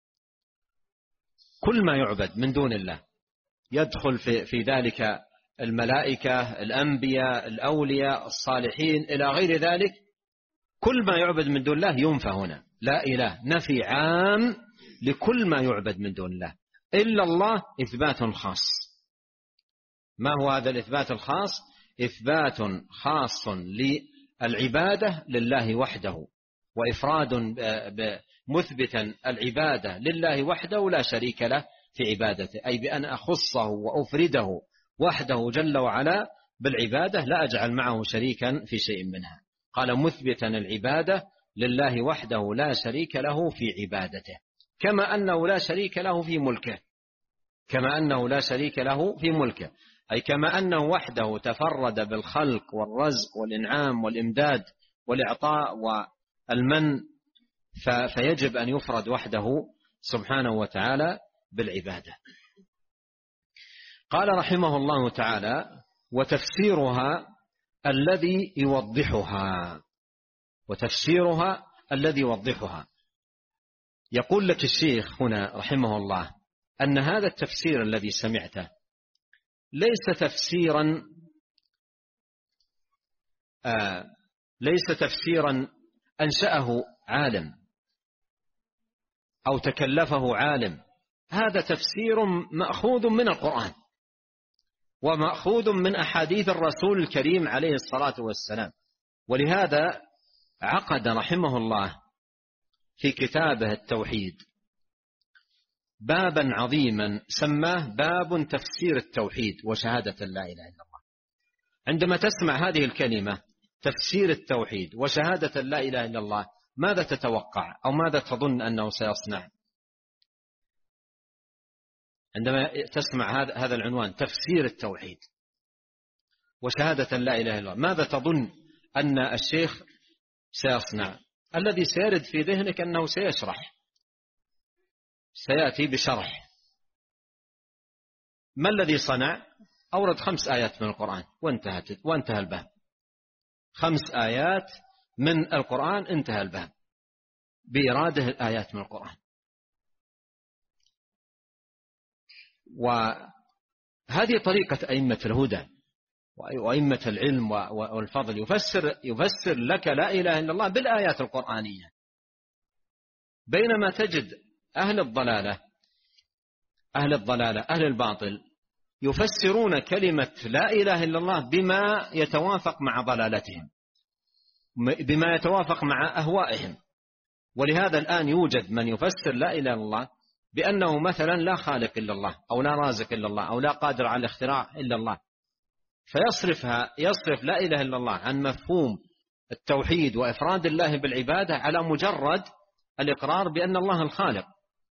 كل ما يعبد من دون الله يدخل في, في ذلك الملائكة، الأنبياء، الأولياء، الصالحين إلى غير ذلك. كل ما يعبد من دون الله ينفى هنا. لا إله نفي عام لكل ما يعبد من دون الله. إلا الله إثبات خاص. ما هو هذا الإثبات الخاص؟ إثبات خاص للعبادة لله وحده، وإفراد مثبتا العبادة لله وحده لا شريك له في عبادته، أي بأن أخصه وأفرده وحده جل وعلا بالعبادة، لا أجعل معه شريكا في شيء منها. قال مثبتا العبادة لله وحده لا شريك له في عبادته، كما أنه لا شريك له في ملكه، كما أنه لا شريك له في ملكه، أي كما أنه وحده تفرد بالخلق والرزق والإنعام والإمداد والإعطاء والمن، فيجب أن يفرد وحده سبحانه وتعالى بالعبادة. قال رحمه الله تعالى: وتفسيرها الذي يوضحها، وتفسيرها الذي يوضحها. يقول لك الشيخ هنا رحمه الله أن هذا التفسير الذي سمعته ليس تفسيرا آه ليس تفسيرا أنشأه عالم أو تكلفه عالم. هذا تفسير مأخوذ من القرآن ومأخوذ من أحاديث الرسول الكريم عليه الصلاة والسلام. ولهذا عقد رحمه الله في كتابه التوحيد بابا عظيما سماه باب تفسير التوحيد وشهادة لا إله إلا الله. عندما تسمع هذه الكلمة تفسير التوحيد وشهادة لا إله إلا الله، ماذا تتوقع أو ماذا تظن أنه سيصنع؟ عندما تسمع هذا هذا العنوان تفسير التوحيد وشهادة لا إله إلا الله، ماذا تظن أن الشيخ سيصنع؟ الذي سيرد في ذهنك أنه سيشرح، سيأتي بشرح. ما الذي صنع؟ أورد خمس آيات من القرآن وانتهت وانتهى الباب. خمس آيات من القرآن انتهى الباب بإراده الآيات من القرآن. وهذه طريقة أئمة الهدى وأئمة العلم والفضل، يفسر يفسر لك لا إله إلا الله بالآيات القرآنية، بينما تجد أهل الضلالة أهل الضلالة أهل الباطل يفسرون كلمة لا إله إلا الله بما يتوافق مع ضلالتهم، بما يتوافق مع أهوائهم. ولهذا الآن يوجد من يفسر لا إله إلا الله بأنه مثلا لا خالق إلا الله، أو لا رازق إلا الله، أو لا قادر على الاختراع إلا الله، فيصرفها يصرف لا إله إلا الله عن مفهوم التوحيد وإفراد الله بالعبادة على مجرد الإقرار بأن الله الخالق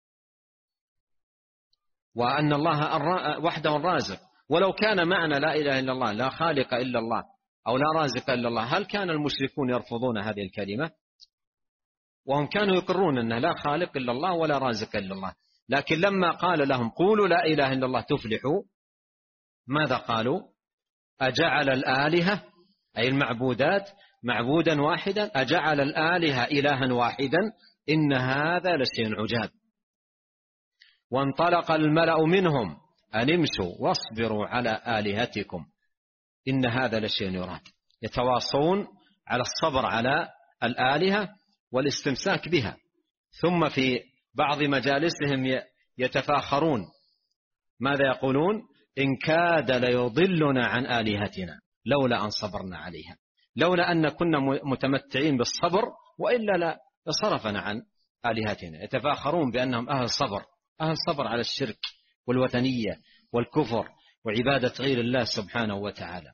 وأن الله وحده الرازق. ولو كان معنى لا إله إلا الله لا خالق إلا الله أو لا رازق إلا الله، هل كان المشركون يرفضون هذه الكلمة؟ وهم كانوا يقرون أنه لا خالق إلا الله ولا رازق إلا الله. لكن لما قال لهم قولوا لا إله إلا الله تفلحوا، ماذا قالوا؟ أجعل الآلهة أي المعبودات معبودا واحدا، أجعل الآلهة إلها واحدا إن هذا لشيء عجاب. وانطلق الملأ منهم أن امشوا واصبروا على آلهتكم إن هذا لشيء يراد. يتواصون على الصبر على الآلهة والاستمساك بها، ثم في بعض مجالسهم يتفاخرون. ماذا يقولون؟ إن كاد ليضلنا عن آلهتنا لولا أن صبرنا عليها، لولا أن كنا متمتعين بالصبر وإلا لصرفنا عن آلهتنا. يتفاخرون بأنهم أهل صبر، أهل صبر على الشرك والوثنية والكفر وعبادة غير الله سبحانه وتعالى.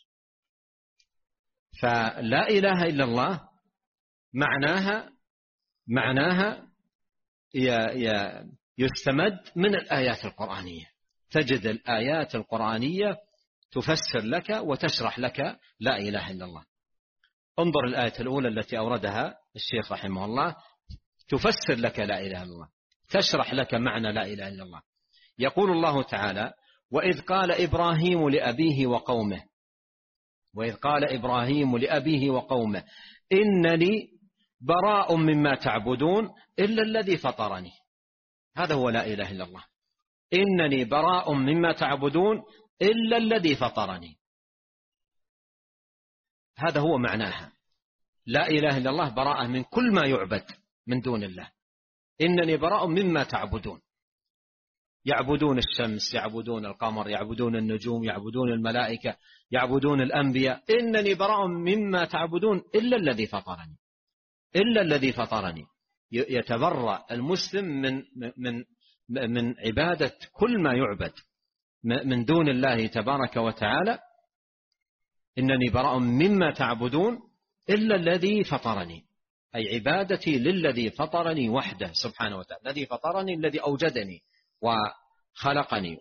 فلا إله إلا الله معناها معناها يستمد من الآيات القرآنية. تجد الآيات القرآنية تفسر لك وتشرح لك لا إله إلا الله. انظر الآية الأولى التي أوردها الشيخ رحمه الله، تفسر لك لا إله إلا الله، تشرح لك معنى لا إله إلا الله. يقول الله تعالى: وإذ قال إبراهيم لأبيه وقومه وإذ قال إبراهيم لأبيه وقومه إنني براء مما تعبدون إلا الذي فطرني. هذا هو لا إله إلا الله، إنني براء مما تعبدون إلا الذي فطرني. هذا هو معناها. لا إله إلا الله براءة من كل ما يعبد من دون الله. إنني براء مما تعبدون، يعبدون الشمس، يعبدون القمر، يعبدون النجوم، يعبدون الملائكة، يعبدون الأنبياء. إنني براء مما تعبدون إلا الذي فطرني، إلا الذي فطرني. يتبرأ المسلم من من من عبادة كل ما يعبد من دون الله تبارك وتعالى. إنني براء مما تعبدون إلا الذي فطرني، أي عبادتي للذي فطرني وحده سبحانه وتعالى، الذي فطرني، الذي أوجدني وخلقني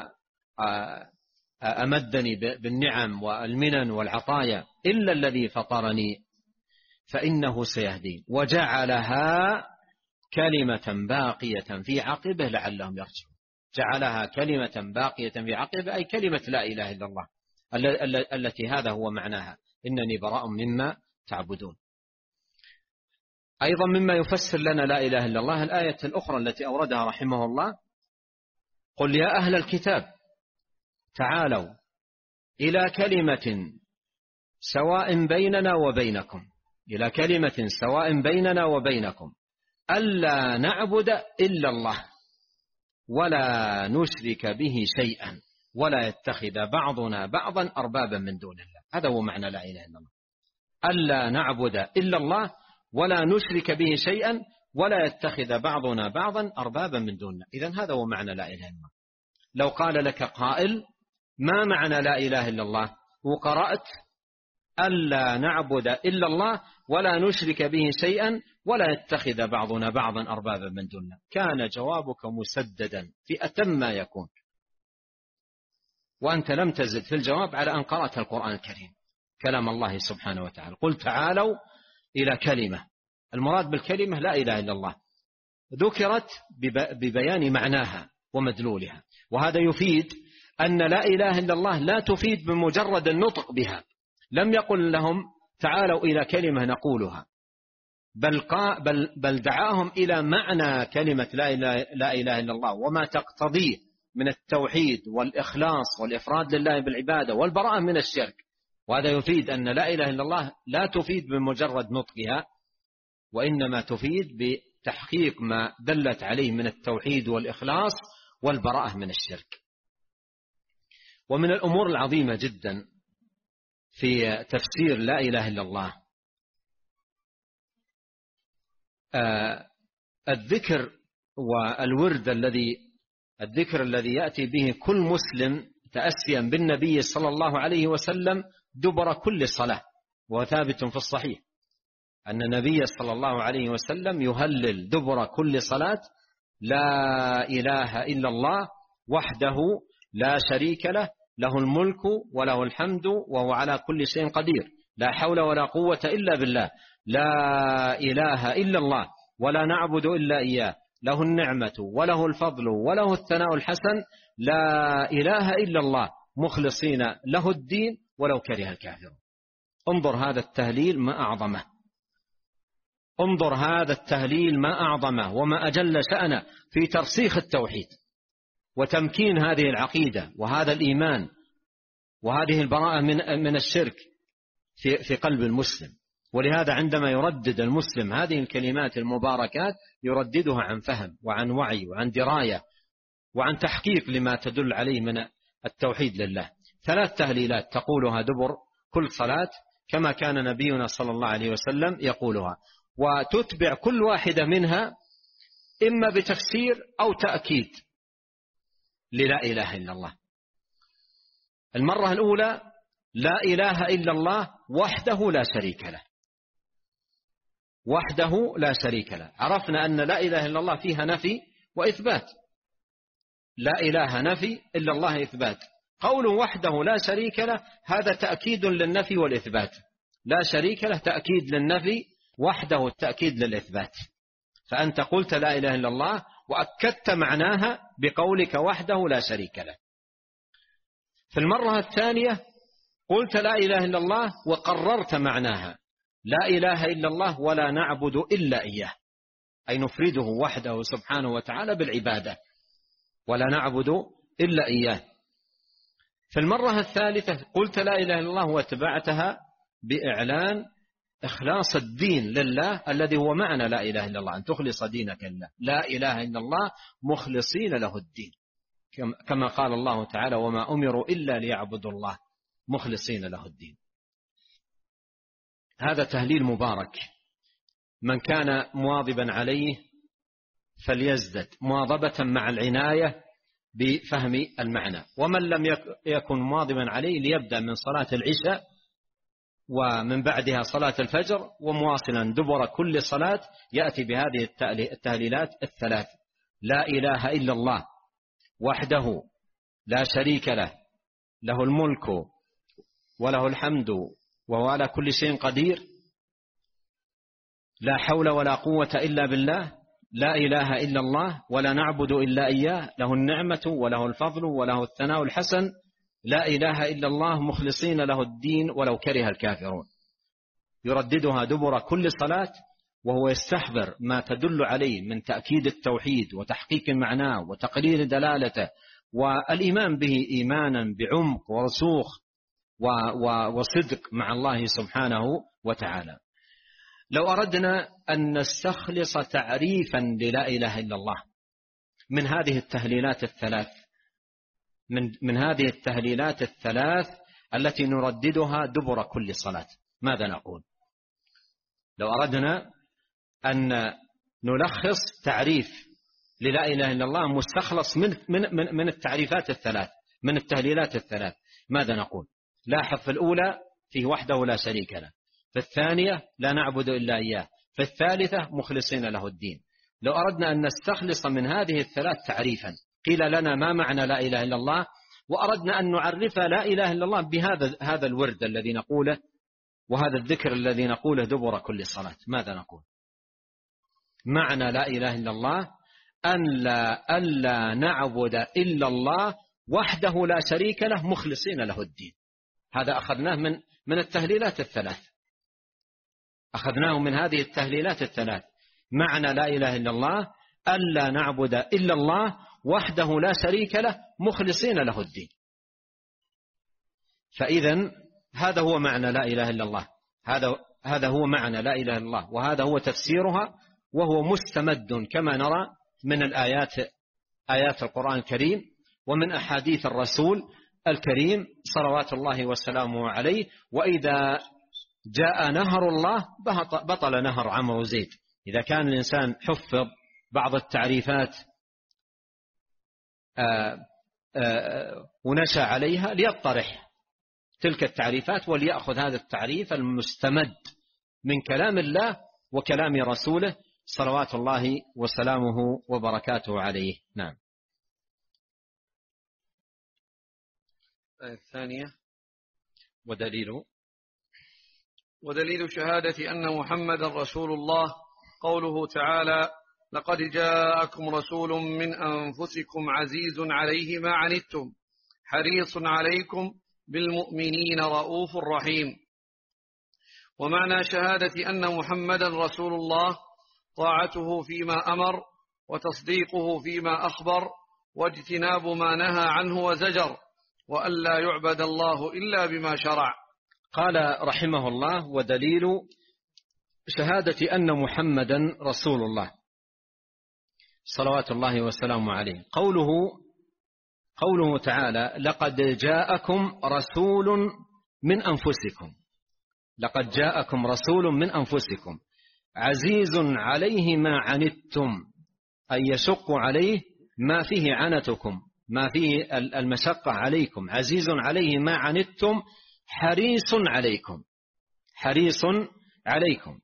وأمدني بالنعم والمنن والعطايا، إلا الذي فطرني فإنه سيهدين. وجعلها كلمة باقية في عقبه لعلهم يرجعون. جعلها كلمة باقية في عقبه أي كلمة لا إله إلا الله التي هذا هو معناها، إنني براء مما تعبدون. أيضا مما يفسر لنا لا إله إلا الله الآية الأخرى التي أوردها رحمه الله: قل يا أهل الكتاب تعالوا إلى كلمة سواء بيننا وبينكم إلى كلمة سواء بيننا وبينكم ألا نعبد إلا الله ولا نشرك به شيئا ولا يتخذ بعضنا بعضا أربابا من دون الله. هذا هو معنى لا إله إلا الله، ألا نعبد إلا الله ولا نشرك به شيئا ولا يتخذ بعضنا بعضا أربابا من دون الله. إذن هذا هو معنى لا إله إلا الله. لو قال لك قائل: ما معنى لا إله إلا الله؟ وقرأت ألا نعبد إلا الله ولا نشرك به شيئا ولا يتخذ بعضنا بعضا أربابا من دون الله، كان جوابك مسددا في أتم ما يكون، وأنت لم تزد في الجواب على أن قرأت القرآن الكريم كلام الله سبحانه وتعالى. قل تعالوا إلى كلمة، المراد بالكلمة لا إله إلا الله، ذكرت ببيان معناها ومدلولها. وهذا يفيد أن لا إله إلا الله لا تفيد بمجرد النطق بها. لم يقل لهم تعالوا إلى كلمة نقولها، بل, بل, بل دعاهم إلى معنى كلمة لا إله, لا إله إلا الله وما تقتضيه من التوحيد والإخلاص والإفراد لله بالعبادة والبراءة من الشرك. وهذا يفيد أن لا إله إلا الله لا تفيد بمجرد نطقها، وإنما تفيد بتحقيق ما دلت عليه من التوحيد والإخلاص والبراءة من الشرك. ومن الأمور العظيمة جدا في تفسير لا إله إلا الله آه الذكر والورد الذي الذكر الذي يأتي به كل مسلم تأسيا بالنبي صلى الله عليه وسلم دبر كل صلاة. وثابت في الصحيح أن النبي صلى الله عليه وسلم يهلل دبر كل صلاة: لا إله إلا الله وحده لا شريك له، له الملك وله الحمد وهو على كل شيء قدير، لا حول ولا قوة إلا بالله، لا إله إلا الله ولا نعبد إلا إياه، له النعمة وله الفضل وله الثناء الحسن، لا إله إلا الله مخلصين له الدين ولو كره الكافرون. انظر هذا التهليل ما أعظمه، انظر هذا التهليل ما أعظمه وما أجل شأنه في ترسيخ التوحيد وتمكين هذه العقيدة وهذا الإيمان وهذه البراءة من من الشرك في في قلب المسلم. ولهذا عندما يردد المسلم هذه الكلمات المباركات يرددها عن فهم وعن وعي وعن دراية وعن تحقيق لما تدل عليه من التوحيد لله. ثلاث تهليلات تقولها دبر كل صلاة كما كان نبينا صلى الله عليه وسلم يقولها، وتتبع كل واحدة منها إما بتفسير أو تأكيد للا إله إلا الله. المرة الأولى لا إله إلا الله وحده لا شريك له، وحده لا شريك له. عرفنا أن لا إله إلا الله فيها نفي وإثبات، لا إله نفي إلا الله إثبات. قول وحده لا شريك له هذا تأكيد للنفي والإثبات، لا شريك له تأكيد للنفي، وحده التأكيد للإثبات. فأنت قلت لا إله إلا الله وأكدت معناها بقولك وحده لا شريك له. في المرة الثانية قلت لا إله إلا الله وقررت معناها، لا إله إلا الله ولا نعبد إلا إياه، أي نفرده وحده سبحانه وتعالى بالعبادة ولا نعبد إلا إياه. في المرة الثالثة قلت لا إله إلا الله واتبعتها بإعلان إخلاص الدين لله الذي هو معنى لا إله إلا الله، أن تخلص دينك لله، لا إله إلا الله مخلصين له الدين، كما قال الله تعالى وما أمروا إلا ليعبدوا الله مخلصين له الدين. هذا تهليل مبارك، من كان مواظبا عليه فليزدد مواظبة مع العناية بفهم المعنى، ومن لم يكن مواظبا عليه ليبدأ من صلاة العشاء ومن بعدها صلاة الفجر ومواصلا دبر كل صلاة يأتي بهذه التهليلات الثلاث: لا إله إلا الله وحده لا شريك له، له الملك وله الحمد وهو على كل شيء قدير، لا حول ولا قوة إلا بالله، لا إله إلا الله ولا نعبد إلا إياه، له النعمة وله الفضل وله الثناء الحسن، لا إله إلا الله مخلصين له الدين ولو كره الكافرون. يرددها دبر كل صلاة وهو يستحضر ما تدل عليه من تأكيد التوحيد وتحقيق معناه وتقرير دلالته والإيمان به إيمانا بعمق ورسوخ وصدق مع الله سبحانه وتعالى. لو أردنا أن نستخلص تعريفا للا إله إلا الله من هذه التهليلات الثلاث من من هذه التهليلات الثلاث التي نرددها دبر كل صلاة، ماذا نقول؟ لو أردنا أن نلخص تعريف للا إله إلا الله مستخلص من من من, من التعريفات الثلاث من التهليلات الثلاث، ماذا نقول؟ لاحظ في الأولى فيه وحده لا شريك له، في الثانية لا نعبد إلا إياه، في الثالثة مخلصين له الدين. لو أردنا أن نستخلص من هذه الثلاث تعريفا قيل لنا ما معنى لا إله إلا الله، وأردنا أن نعرف لا إله إلا الله بهذا هذا الورد الذي نقوله وهذا الذكر الذي نقوله دبر كل صلاة، ماذا نقول؟ معنى لا إله إلا الله أن لا ألا نعبد إلا الله وحده لا شريك له مخلصين له الدين. هذا أخذناه من من التهليلات الثلاث، أخذناه من هذه التهليلات الثلاث. معنى لا إله إلا الله ألا نعبد إلا الله وحده لا شريك له مخلصين له الدين. فإذن هذا هو معنى لا إله إلا الله، هذا هذا هو معنى لا إله إلا الله، وهذا هو تفسيرها، وهو مستمد كما نرى من الآيات آيات القرآن الكريم ومن أحاديث الرسول الكريم صلوات الله وسلامه عليه. وإذا جاء نهر الله بطل نهر عمرو وزيد. إذا كان الإنسان حفظ بعض التعريفات آآ آآ ونشأ عليها ليطرح تلك التعريفات وليأخذ هذا التعريف المستمد من كلام الله وكلام رسوله صلوات الله وسلامه وبركاته عليه. نعم. الثانية ودليل ودليل شهادة أن محمد رسول الله قوله تعالى: لقد جاءكم رسول من أنفسكم عزيز عليه ما عنتم حريص عليكم بالمؤمنين رؤوف رحيم. ومعنى شهادة أن محمدا رسول الله طاعته فيما أمر وتصديقه فيما أخبر واجتناب ما نهى عنه وزجر، وألا يعبد الله إلا بما شرع. قال رحمه الله: ودليل شهادة أن محمدا رسول الله صلوات الله وسلامه عليه قوله قوله تعالى: لقد جاءكم رسول من أنفسكم لقد جاءكم رسول من أنفسكم عزيز عليه ما عنتم، أي يشق عليه ما فيه عنتكم، ما فيه المشقة عليكم. عزيز عليه ما عنتم حريص عليكم حريص عليكم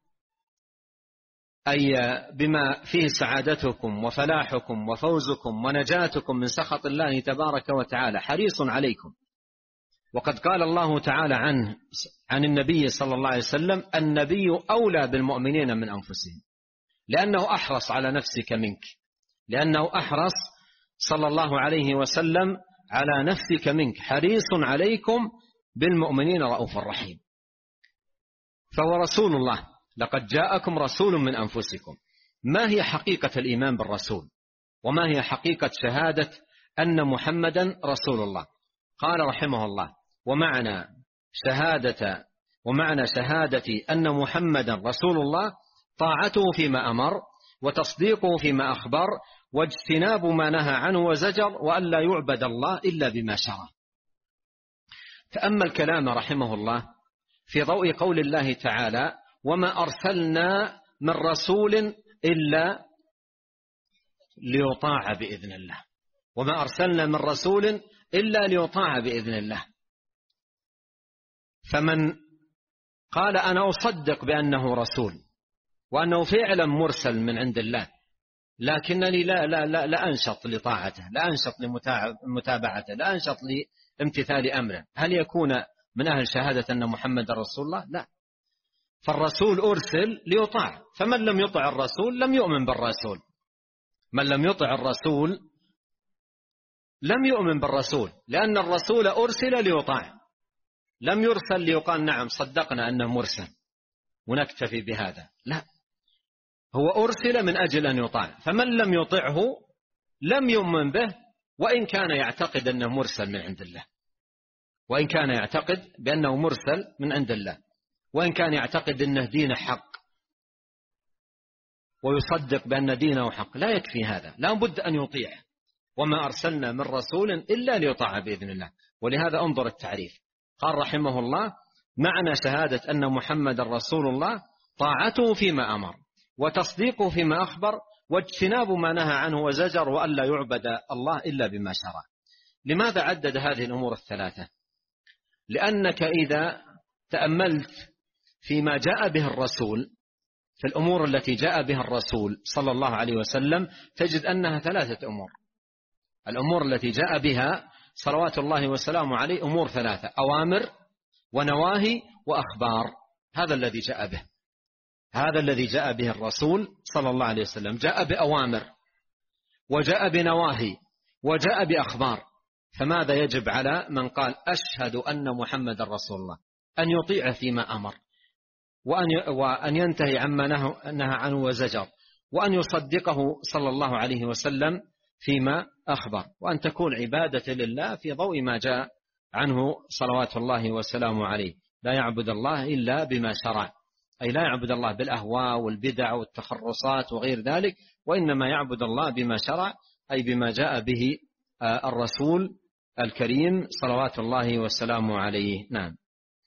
أي بما فيه سعادتكم وفلاحكم وفوزكم ونجاتكم من سخط الله تبارك وتعالى، حريص عليكم. وقد قال الله تعالى عنه عن النبي صلى الله عليه وسلم: النبي أولى بالمؤمنين من أنفسهم، لأنه أحرص على نفسك منك، لأنه أحرص صلى الله عليه وسلم على نفسك منك، حريص عليكم بالمؤمنين رؤوف رحيم. فهو رسول الله. لقد جاءكم رسول من أنفسكم. ما هي حقيقة الإيمان بالرسول؟ وما هي حقيقة شهادة أن محمدا رسول الله؟ قال رحمه الله: ومعنى شهادة ومعنى شهادة أن محمدا رسول الله طاعته فيما أمر وتصديقه فيما أخبر واجتناب ما نهى عنه وزجر، وألا يعبد الله إلا بما شرع. تأمل كلام رحمه الله في ضوء قول الله تعالى: وما أرسلنا من رسول إلا ليطاع بإذن الله. وما أرسلنا من رسول إلا ليطاع بإذن الله. فمن قال أنا أصدق بأنه رسول وأنه فعلا مرسل من عند الله، لكنني لا, لا, لا, لا أنشط لطاعته، لا أنشط لمتابعته، لا أنشط لامتثال أمره، هل يكون من أهل شهادة أن محمد رسول الله؟ لا. فالرسول أرسل ليطاع، فمن لم يطع الرسول لم يؤمن بالرسول. من لم يطع الرسول لم يؤمن بالرسول، لأن الرسول أرسل ليطاع، لم يرسل ليقال نعم صدقنا أنه مرسل ونكتفي بهذا، لا، هو أرسل من أجل أن يطاع. فمن لم يطعه لم يؤمن به، وإن كان يعتقد أنه مرسل من عند الله، وإن كان يعتقد بأنه مرسل من عند الله، وإن كان يعتقد أنه دين حق ويصدق بأن دينه حق، لا يكفي هذا، لا بد أن يطيع. وما أرسلنا من رسول إلا ليطاع بإذن الله. ولهذا انظر التعريف، قال رحمه الله: معنى شهادة أن محمد رسول الله طاعته فيما أمر وتصديقه فيما أخبر واجتناب ما نهى عنه وزجر، وألا يعبد الله إلا بما شرع. لماذا عدد هذه الأمور الثلاثة؟ لأنك إذا تأملت فيما جاء به الرسول، في الأمور التي جاء بها الرسول صلى الله عليه وسلم، تجد أنها ثلاثة أمور. الأمور التي جاء بها صلوات الله وسلامه عليه أمور ثلاثة: أوامر ونواهي وأخبار. هذا الذي جاء به هذا الذي جاء به الرسول صلى الله عليه وسلم، جاء بأوامر وجاء بنواهي وجاء بأخبار. فماذا يجب على من قال أشهد أن محمد رسول الله؟ أن يطيع فيما أمر، وأن ينتهي عما نهى عنه وزجر، وأن يصدقه صلى الله عليه وسلم فيما أخبر، وأن تكون عبادة لله في ضوء ما جاء عنه صلوات الله وسلامه عليه. لا يعبد الله إلا بما شرع، أي لا يعبد الله بالأهواء والبدع والتخرصات وغير ذلك، وإنما يعبد الله بما شرع، أي بما جاء به الرسول الكريم صلوات الله وسلامه عليه. نعم.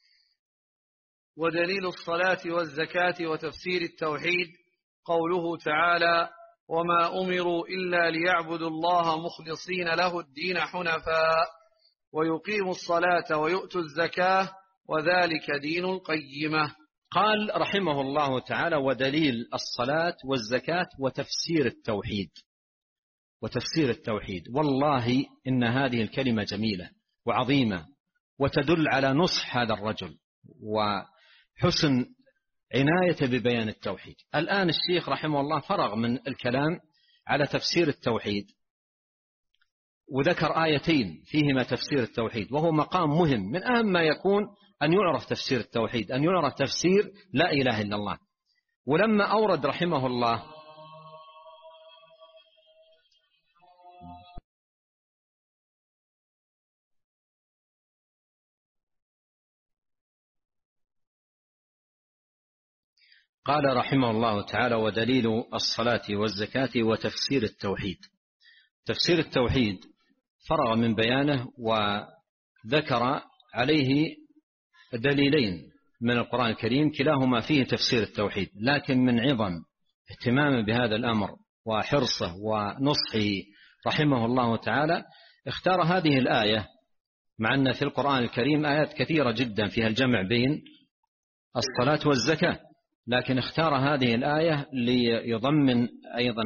ودليل الصلاة والزكاة وتفسير التوحيد قوله تعالى: وما أمروا إلا ليعبدوا الله مخلصين له الدين حنفاء ويقيموا الصلاة ويؤتوا الزكاة وذلك دين القيمة. قال رحمه الله تعالى: ودليل الصلاة والزكاة وتفسير التوحيد. وتفسير التوحيد، والله إن هذه الكلمة جميلة وعظيمة، وتدل على نصح هذا الرجل وحسن عناية ببيان التوحيد. الآن الشيخ رحمه الله فرغ من الكلام على تفسير التوحيد، وذكر آيتين فيهما تفسير التوحيد، وهو مقام مهم، من أهم ما يكون أن يعرف تفسير التوحيد، أن يعرف تفسير لا إله إلا الله. ولما أورد رحمه الله قال رحمه الله تعالى: ودليل الصلاة والزكاة وتفسير التوحيد. تفسير التوحيد فرغ من بيانه وذكر عليه دليلين من القرآن الكريم كلاهما فيه تفسير التوحيد، لكن من عظم اهتمامه بهذا الأمر وحرصه ونصحه رحمه الله تعالى اختار هذه الآية، مع أن في القرآن الكريم آيات كثيرة جدا فيها الجمع بين الصلاة والزكاة، لكن اختار هذه الآية ليضمن أيضا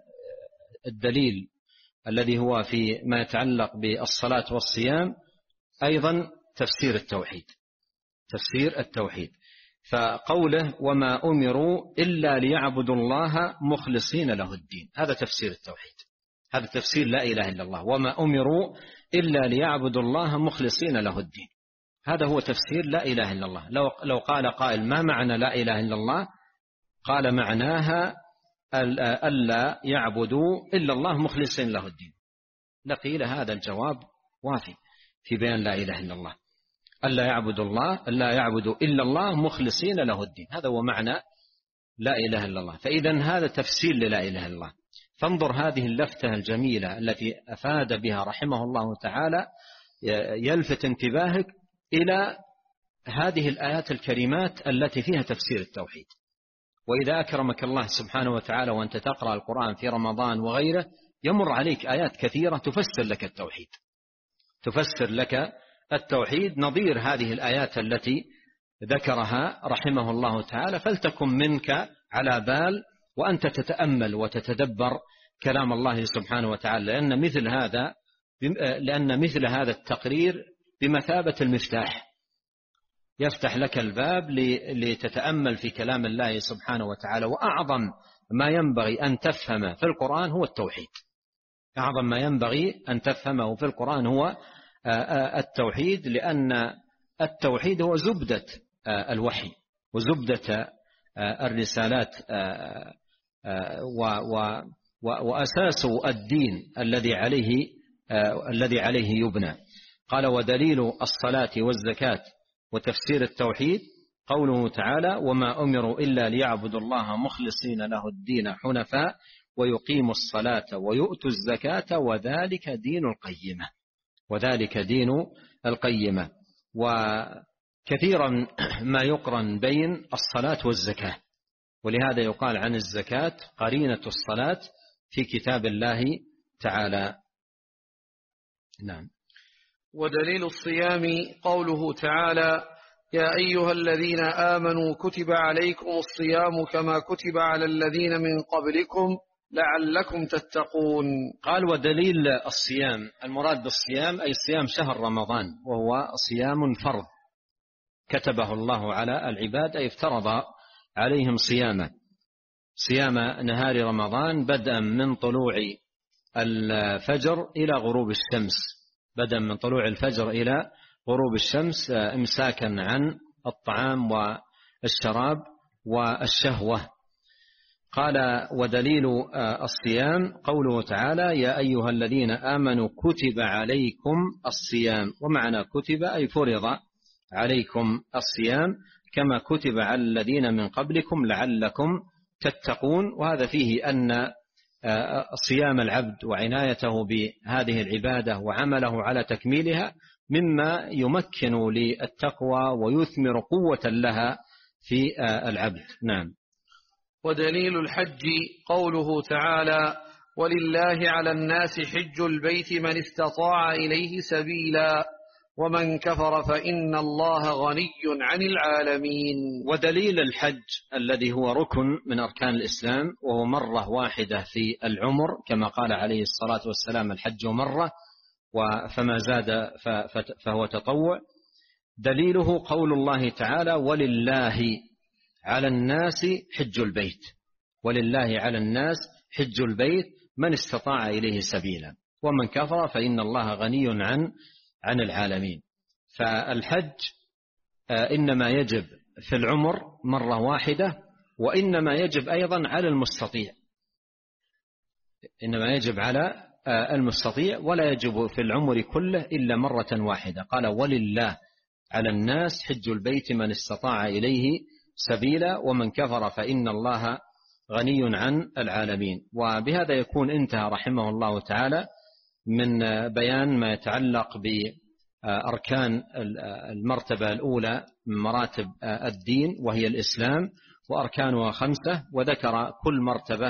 الدليل الذي هو في ما يتعلق بالصلاة والصيام أيضا تفسير التوحيد. تفسير التوحيد فقوله: وما أمروا إلا ليعبدوا الله مخلصين له الدين، هذا تفسير التوحيد، هذا تفسير لا إله إلا الله. وما أمروا إلا ليعبدوا الله مخلصين له الدين، هذا هو تفسير لا إله إلا الله. لو, لو قال قائل: ما معنى لا إله إلا الله؟ قال: معناها ألا يعبدوا إلا الله مخلصين له الدين. لقيل هذا الجواب وافي في بيان لا إله إلا الله، ألا يعبدوا الله ألا يعبدوا إلا الله مخلصين له الدين، هذا هو معنى لا إله إلا الله. فإذا هذا تفسير للا إله إلا الله. فانظر هذه اللفتة الجميلة التي أفاد بها رحمه الله تعالى، يلفت انتباهك إلى هذه الآيات الكريمات التي فيها تفسير التوحيد. وإذا أكرمك الله سبحانه وتعالى وأنت تقرأ القرآن في رمضان وغيره، يمر عليك آيات كثيرة تفسر لك التوحيد، تفسر لك التوحيد نظير هذه الآيات التي ذكرها رحمه الله تعالى، فلتكن منك على بال وأنت تتأمل وتتدبر كلام الله سبحانه وتعالى، لأن مثل هذا لأن مثل هذا التقرير بمثابة المفتاح، يفتح لك الباب لتتأمل في كلام الله سبحانه وتعالى. وأعظم ما ينبغي أن تفهم في القرآن هو التوحيد، أعظم ما ينبغي أن تفهمه في القرآن هو التوحيد، لأن التوحيد هو زبدة الوحي وزبدة الرسالات وأساس الدين الذي عليه الذي عليه يبنى. قال: ودليل الصلاة والزكاة وتفسير التوحيد قوله تعالى: وما أمروا إلا ليعبدوا الله مخلصين له الدين حنفاء ويقيموا الصلاة ويؤتوا الزكاة وذلك دين القيمة، وذلك دين القيمة. وكثيرا ما يقرن بين الصلاة والزكاة، ولهذا يقال عن الزكاة قرينة الصلاة في كتاب الله تعالى. نعم. ودليل الصيام قوله تعالى: يا أيها الذين آمنوا كتب عليكم الصيام كما كتب على الذين من قبلكم لعلكم تتقون. قال: ودليل الصيام، المراد بالصيام أي صيام شهر رمضان، وهو صيام فرض كتبه الله على العباد، أي افترض عليهم صيامه، صيام نهار رمضان بدءا من طلوع الفجر إلى غروب الشمس، بدءا من طلوع الفجر إلى غروب الشمس، امساكا عن الطعام والشراب والشهوة. قال: ودليل الصيام قوله تعالى: يا أيها الذين آمنوا كتب عليكم الصيام، ومعنى كتب أي فرض عليكم الصيام كما كتب على الذين من قبلكم لعلكم تتقون. وهذا فيه أن صيام العبد وعنايته بهذه العبادة وعمله على تكميلها مما يمكن للتقوى ويثمر قوة لها في العبد. نعم. ودليل الحج قوله تعالى: ولله على الناس حج البيت من استطاع إليه سبيلا ومن كفر فإن الله غني عن العالمين. ودليل الحج الذي هو ركن من أركان الإسلام، وهو مرة واحدة في العمر، كما قال عليه الصلاة والسلام: الحج مرة فما زاد فهو تطوع. دليله قول الله تعالى: ولله على الناس حج البيت، ولله على الناس حج البيت من استطاع إليه سبيلا. ومن كفر فإن الله غني عن عن العالمين. فالحج إنما يجب في العمر مرة واحدة، وإنما يجب أيضا على المستطيع، إنما يجب على المستطيع ولا يجب في العمر كله إلا مرة واحدة. قال ولله على الناس حج البيت من استطاع إليه سبيلا ومن كفر فإن الله غني عن العالمين. وبهذا يكون انتهى رحمه الله تعالى من بيان ما يتعلق بأركان المرتبة الأولى من مراتب الدين وهي الإسلام، وأركانها خمسة، وذكر كل مرتبة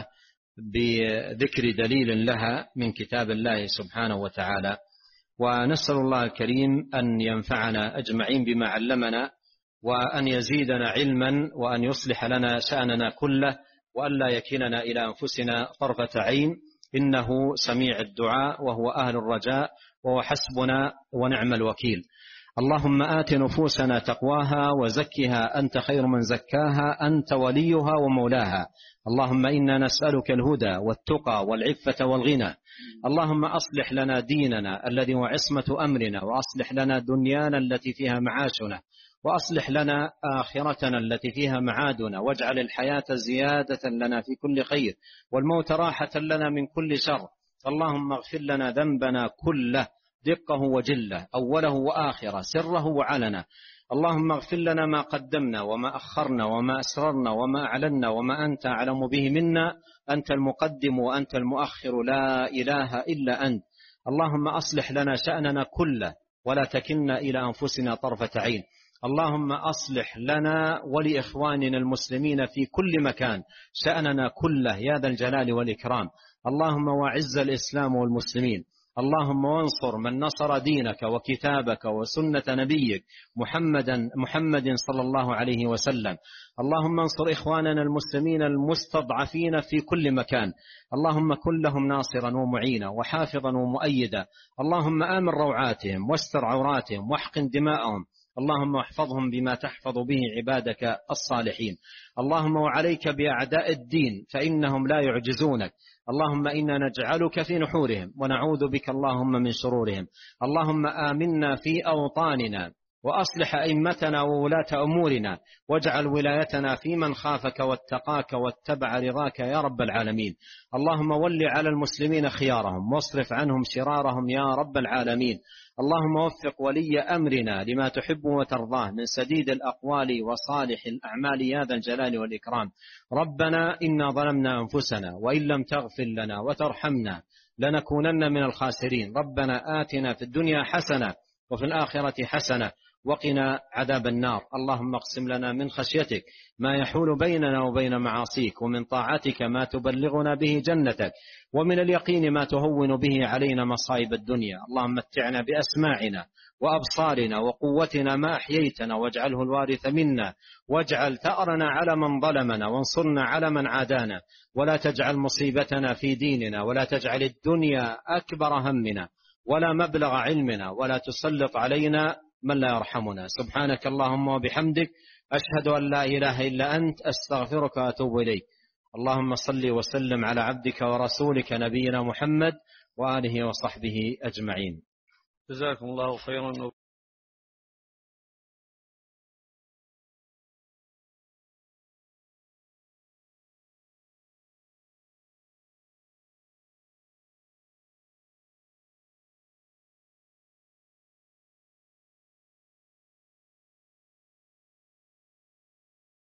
بذكر دليل لها من كتاب الله سبحانه وتعالى. ونسأل الله الكريم أن ينفعنا أجمعين بما علمنا، وأن يزيدنا علما، وأن يصلح لنا شأننا كله، وأن لا يكلنا إلى أنفسنا طرفة عين، إنه سميع الدعاء وهو أهل الرجاء وهو حسبنا ونعم الوكيل. اللهم آت نفوسنا تقواها وزكها أنت خير من زكاها أنت وليها ومولاها. اللهم إنا نسألك الهدى والتقى والعفة والغنى. اللهم أصلح لنا ديننا الذي هو عصمة أمرنا، وأصلح لنا دنيانا التي فيها معاشنا، وأصلح لنا آخرتنا التي فيها معادنا، واجعل الحياة زيادة لنا في كل خير والموت راحة لنا من كل شر. اللهم اغفر لنا ذنبنا كله دقه وجله، أوله وآخره، سره وعلنا. اللهم اغفر لنا ما قدمنا وما أخرنا وما أسررنا وما أعلنا وما أنت أعلم به منا، أنت المقدم وأنت المؤخر، لا إله إلا أنت. اللهم أصلح لنا شأننا كله ولا تكلنا إلى أنفسنا طرفة عين. اللهم أصلح لنا ولإخواننا المسلمين في كل مكان شأننا كله يا ذا الجلال والإكرام. اللهم وعز الإسلام والمسلمين. اللهم وانصر من نصر دينك وكتابك وسنة نبيك محمدا محمد صلى الله عليه وسلم. اللهم انصر إخواننا المسلمين المستضعفين في كل مكان. اللهم كن لهم ناصرا ومعينا وحافظا ومؤيدا. اللهم آمن روعاتهم واستر عوراتهم واحقن دماءهم. اللهم احفظهم بما تحفظ به عبادك الصالحين. اللهم وعليك بأعداء الدين فإنهم لا يعجزونك. اللهم إنا نجعلك في نحورهم ونعوذ بك اللهم من شرورهم. اللهم آمنا في أوطاننا وأصلح أئمتنا وولاة أمورنا، واجعل ولايتنا في من خافك واتقاك واتبع رضاك يا رب العالمين. اللهم ول على المسلمين خيارهم واصرف عنهم شرارهم يا رب العالمين. اللهم وفق ولي أمرنا لما تحب وترضاه من سديد الأقوال وصالح الأعمال يا ذا الجلال والإكرام. ربنا إنا ظلمنا أنفسنا وإن لم تغفر لنا وترحمنا لنكونن من الخاسرين. ربنا آتنا في الدنيا حسنة وفي الآخرة حسنة وقنا عذاب النار. اللهم اقسم لنا من خشيتك ما يحول بيننا وبين معاصيك، ومن طاعتك ما تبلغنا به جنتك، ومن اليقين ما تهون به علينا مصائب الدنيا. اللهم متعنا بأسماعنا وأبصارنا وقوتنا ما أحييتنا، واجعله الوارث منا، واجعل ثأرنا على من ظلمنا، وانصرنا على من عادانا، ولا تجعل مصيبتنا في ديننا، ولا تجعل الدنيا أكبر همنا ولا مبلغ علمنا، ولا تسلط علينا من لا يرحمنا. سبحانك اللهم وبحمدك، أشهد أن لا إله إلا أنت، أستغفرك وأتوب إليك. اللهم صل وسلم على عبدك ورسولك نبينا محمد وآله وصحبه أجمعين. جزاكم الله خيرا.